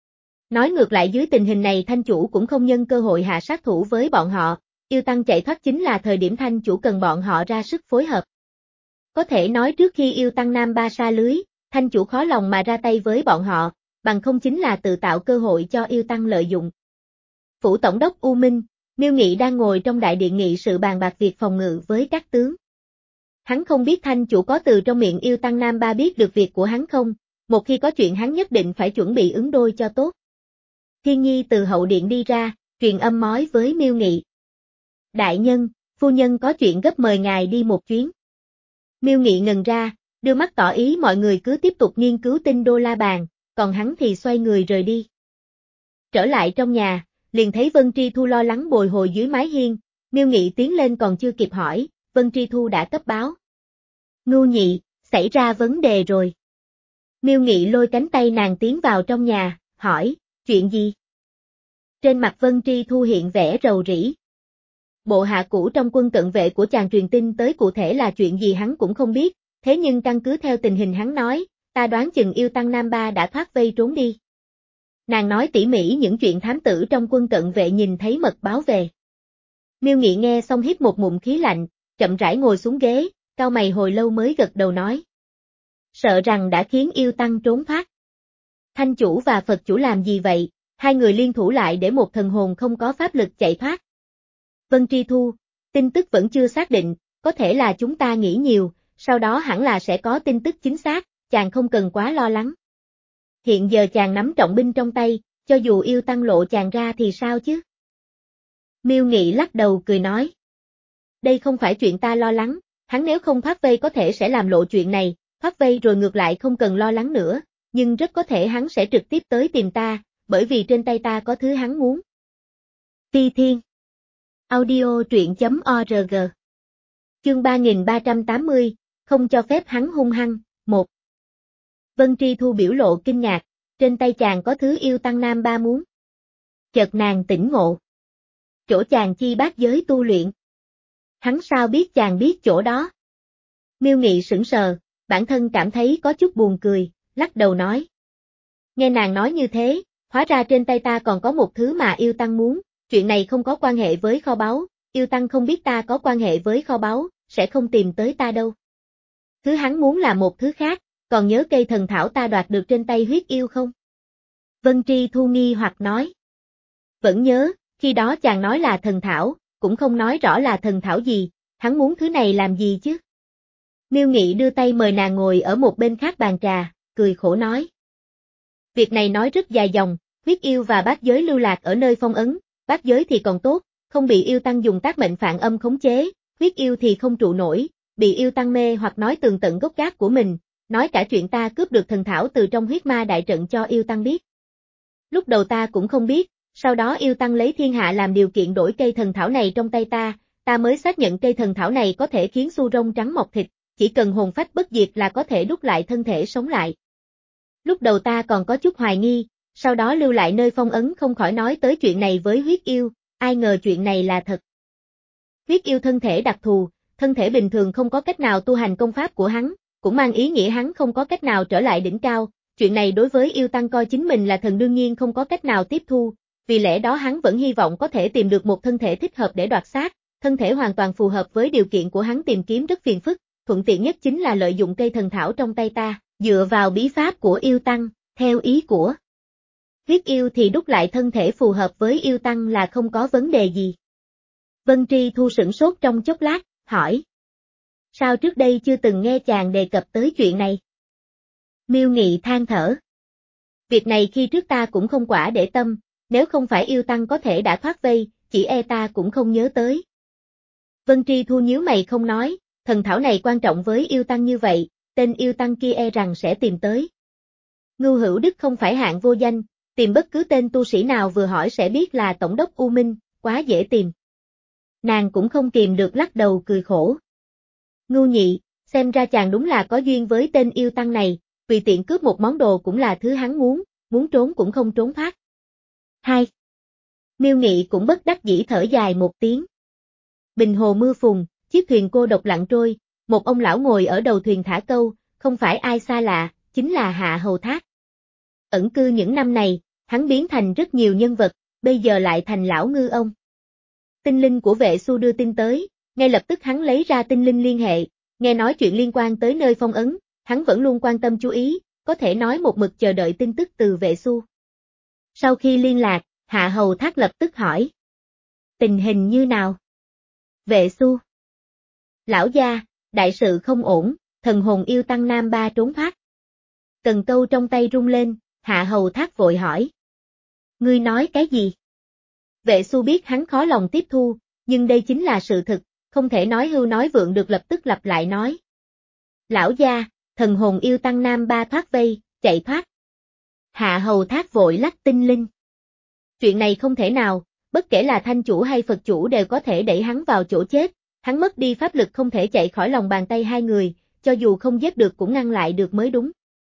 Speaker 1: Nói ngược lại dưới tình hình này thanh chủ cũng không nhân cơ hội hạ sát thủ với bọn họ, yêu tăng chạy thoát chính là thời điểm thanh chủ cần bọn họ ra sức phối hợp. Có thể nói trước khi yêu tăng Nam Ba sa lưới, thanh chủ khó lòng mà ra tay với bọn họ, bằng không chính là tự tạo cơ hội cho yêu tăng lợi dụng. Phủ Tổng đốc U Minh, Miêu Nghị đang ngồi trong đại điện nghị sự bàn bạc việc phòng ngự với các tướng. Hắn không biết thanh chủ có từ trong miệng yêu tăng Nam Ba biết được việc của hắn không, một khi có chuyện hắn nhất định phải chuẩn bị ứng đôi cho tốt. Thiên Nhi từ hậu điện đi ra, truyền âm nói với Miêu Nghị. Đại nhân, phu nhân có chuyện gấp mời ngài đi một chuyến. Miêu Nghị ngần ra, đưa mắt tỏ ý mọi người cứ tiếp tục nghiên cứu tinh đô la bàn, còn hắn thì xoay người rời đi. Trở lại trong nhà, liền thấy Vân Tri Thu lo lắng bồi hồi dưới mái hiên, Miêu Nghị tiến lên còn chưa kịp hỏi, Vân Tri Thu đã cấp báo. Ngưu nhị, xảy ra vấn đề rồi. Miêu Nghị lôi cánh tay nàng tiến vào trong nhà, hỏi, chuyện gì? Trên mặt Vân Tri Thu hiện vẻ rầu rĩ. Bộ hạ cũ trong quân cận vệ của chàng truyền tin tới cụ thể là chuyện gì hắn cũng không biết, thế nhưng căn cứ theo tình hình hắn nói, ta đoán chừng yêu tăng Nam Ba đã thoát vây trốn đi. Nàng nói tỉ mỉ những chuyện thám tử trong quân cận vệ nhìn thấy mật báo về. Miêu Nghị nghe xong hít một ngụm khí lạnh, chậm rãi ngồi xuống ghế, cau mày hồi lâu mới gật đầu nói. Sợ rằng đã khiến yêu tăng trốn thoát. Thanh chủ và Phật chủ làm gì vậy, hai người liên thủ lại để một thần hồn không có pháp lực chạy thoát. Vân Tri Thu, tin tức vẫn chưa xác định, có thể là chúng ta nghĩ nhiều, sau đó hẳn là sẽ có tin tức chính xác, chàng không cần quá lo lắng. Hiện giờ chàng nắm trọng binh trong tay, cho dù yêu tăng lộ chàng ra thì sao chứ? Miêu Nghị lắc đầu cười nói. Đây không phải chuyện ta lo lắng, hắn nếu không thoát vây có thể sẽ làm lộ chuyện này, thoát vây rồi ngược lại không cần lo lắng nữa, nhưng rất có thể hắn sẽ trực tiếp tới tìm ta, bởi vì trên tay ta có thứ hắn muốn. Ti Thiên Audio truyện.org Chương ba nghìn ba trăm tám mươi, không cho phép hắn hung hăng, một. Vân Tri Thu biểu lộ kinh ngạc, trên tay chàng có thứ yêu tăng Nam Ba muốn. Chợt nàng tỉnh ngộ. Chỗ chàng chi bát giới tu luyện. Hắn sao biết chàng biết chỗ đó? Miêu Nghị sững sờ, bản thân cảm thấy có chút buồn cười, lắc đầu nói. Nghe nàng nói như thế, hóa ra trên tay ta còn có một thứ mà yêu tăng muốn, chuyện này không có quan hệ với kho báu, yêu tăng không biết ta có quan hệ với kho báu, sẽ không tìm tới ta đâu. Thứ hắn muốn là một thứ khác, còn nhớ cây thần thảo ta đoạt được trên tay huyết yêu không? Vân Tri Thu nghi hoặc nói. Vẫn nhớ, khi đó chàng nói là thần thảo, cũng không nói rõ là thần thảo gì, hắn muốn thứ này làm gì chứ? Miêu Nghị đưa tay mời nàng ngồi ở một bên khác bàn trà, cười khổ nói. Việc này nói rất dài dòng, huyết yêu và bát giới lưu lạc ở nơi phong ấn, bát giới thì còn tốt, không bị yêu tăng dùng tác mệnh phản âm khống chế, huyết yêu thì không trụ nổi, bị yêu tăng mê hoặc nói tường tận gốc gác của mình, nói cả chuyện ta cướp được thần thảo từ trong huyết ma đại trận cho yêu tăng biết. Lúc đầu ta cũng không biết, sau đó yêu tăng lấy thiên hạ làm điều kiện đổi cây thần thảo này trong tay ta, ta mới xác nhận cây thần thảo này có thể khiến xu rông trắng mọc thịt, chỉ cần hồn phách bất diệt là có thể đúc lại thân thể sống lại. Lúc đầu ta còn có chút hoài nghi, sau đó lưu lại nơi phong ấn không khỏi nói tới chuyện này với huyết yêu, ai ngờ chuyện này là thật. Huyết yêu thân thể đặc thù, thân thể bình thường không có cách nào tu hành công pháp của hắn, cũng mang ý nghĩa hắn không có cách nào trở lại đỉnh cao, chuyện này đối với yêu tăng coi chính mình là thần đương nhiên không có cách nào tiếp thu, vì lẽ đó hắn vẫn hy vọng có thể tìm được một thân thể thích hợp để đoạt xác, thân thể hoàn toàn phù hợp với điều kiện của hắn tìm kiếm rất phiền phức, thuận tiện nhất chính là lợi dụng cây thần thảo trong tay ta, dựa vào bí pháp của yêu tăng, theo ý của huyết yêu thì đúc lại thân thể phù hợp với yêu tăng là không có vấn đề gì. Vân Tri Thu sửng sốt trong chốc lát, hỏi. Sao trước đây chưa từng nghe chàng đề cập tới chuyện này? Miêu Nghị than thở. Việc này khi trước ta cũng không quả để tâm, nếu không phải yêu tăng có thể đã thoát vây, chỉ e ta cũng không nhớ tới. Vân Tri Thu nhíu mày không nói, thần thảo này quan trọng với yêu tăng như vậy, tên yêu tăng kia e rằng sẽ tìm tới. Ngưu Hữu Đức không phải hạng vô danh, tìm bất cứ tên tu sĩ nào vừa hỏi sẽ biết là Tổng đốc U Minh, quá dễ tìm. Nàng cũng không kìm được lắc đầu cười khổ. Ngưu nhị, xem ra chàng đúng là có duyên với tên yêu tăng này, vì tiện cướp một món đồ cũng là thứ hắn muốn, muốn trốn cũng không trốn thoát. Hai. Miêu Nghị cũng bất đắc dĩ thở dài một tiếng. Bình hồ mưa phùn, chiếc thuyền cô độc lặng trôi, một ông lão ngồi ở đầu thuyền thả câu, không phải ai xa lạ, chính là Hạ Hầu Thác. Ẩn cư những năm này, hắn biến thành rất nhiều nhân vật, bây giờ lại thành lão ngư ông. Tinh linh của vệ xu đưa tin tới, ngay lập tức hắn lấy ra tinh linh liên hệ, nghe nói chuyện liên quan tới nơi phong ấn, hắn vẫn luôn quan tâm chú ý, có thể nói một mực chờ đợi tin tức từ vệ xu. Sau khi liên lạc, Hạ Hầu Thác lập tức hỏi. Tình hình như nào? Vệ xu. Lão gia, đại sự không ổn, thần hồn yêu tăng Nam Ba trốn thoát. Cần câu trong tay rung lên, Hạ Hầu Thác vội hỏi. Ngươi nói cái gì? Vệ xu biết hắn khó lòng tiếp thu, nhưng đây chính là sự thực, không thể nói hưu nói vượng được lập tức lặp lại nói. Lão gia, thần hồn yêu tăng Nam Ba thoát vây, chạy thoát. Hạ Hầu Thác vội lắc tinh linh. Chuyện này không thể nào, bất kể là thanh chủ hay Phật chủ đều có thể đẩy hắn vào chỗ chết, hắn mất đi pháp lực không thể chạy khỏi lòng bàn tay hai người, cho dù không giết được cũng ngăn lại được mới đúng.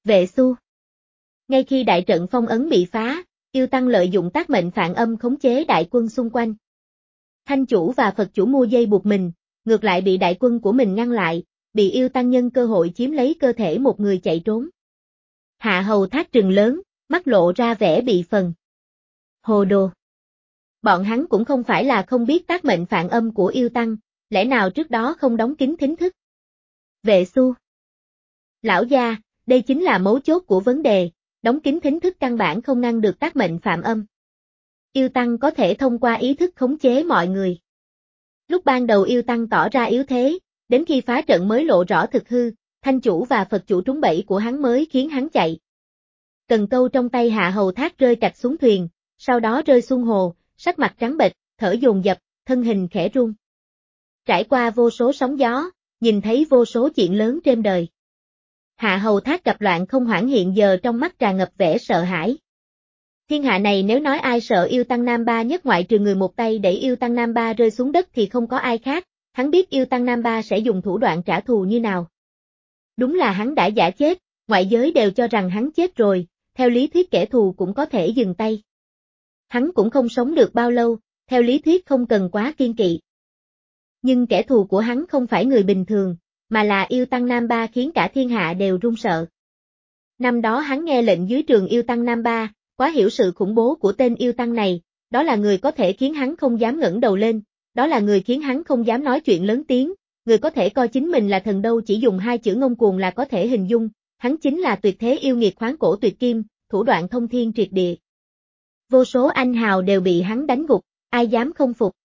Speaker 1: Vệ Xu. Ngay khi đại trận phong ấn bị phá, Yêu Tăng lợi dụng tác mệnh phản âm khống chế đại quân xung quanh. Thanh chủ và Phật chủ mua dây buộc mình, ngược lại bị đại quân của mình ngăn lại, bị Yêu Tăng nhân cơ hội chiếm lấy cơ thể một người chạy trốn. Hạ Hầu Thác trừng lớn, mắt lộ ra vẻ bị phần. Hồ đồ. Bọn hắn cũng không phải là không biết tác mệnh phản âm của Yêu Tăng, lẽ nào trước đó không đóng kín thính thức. Vệ Xu. Lão gia, đây chính là mấu chốt của vấn đề, đóng kín thính thức căn bản không ngăn được tác mệnh phạm âm. Yêu Tăng có thể thông qua ý thức khống chế mọi người. Lúc ban đầu Yêu Tăng tỏ ra yếu thế, đến khi phá trận mới lộ rõ thực hư, Thanh chủ và Phật chủ trúng bẫy của hắn mới khiến hắn chạy. Cần câu trong tay Hạ Hầu Thác rơi trạch xuống thuyền, sau đó rơi xuống hồ, sắc mặt trắng bệch, thở dồn dập, thân hình khẽ run. Trải qua vô số sóng gió, nhìn thấy vô số chuyện lớn trên đời. Hạ Hầu Thác gặp loạn không hoảng hiện giờ trong mắt tràn ngập vẻ sợ hãi. Thiên hạ này nếu nói ai sợ Yêu Tăng Nam Ba nhất ngoại trừ người một tay để Yêu Tăng Nam Ba rơi xuống đất thì không có ai khác, hắn biết Yêu Tăng Nam Ba sẽ dùng thủ đoạn trả thù như nào. Đúng là hắn đã giả chết, ngoại giới đều cho rằng hắn chết rồi, theo lý thuyết kẻ thù cũng có thể dừng tay. Hắn cũng không sống được bao lâu, theo lý thuyết không cần quá kiên kỵ. Nhưng kẻ thù của hắn không phải người bình thường, mà là Yêu Tăng Nam Ba khiến cả thiên hạ đều run sợ. Năm đó hắn nghe lệnh dưới trường Yêu Tăng Nam Ba, quá hiểu sự khủng bố của tên Yêu Tăng này, đó là người có thể khiến hắn không dám ngẩng đầu lên, đó là người khiến hắn không dám nói chuyện lớn tiếng, người có thể coi chính mình là thần đâu chỉ dùng hai chữ ngông cuồng là có thể hình dung, hắn chính là tuyệt thế yêu nghiệt khoáng cổ tuyệt kim, thủ đoạn thông thiên triệt địa. Vô số anh hào đều bị hắn đánh gục, ai dám không phục.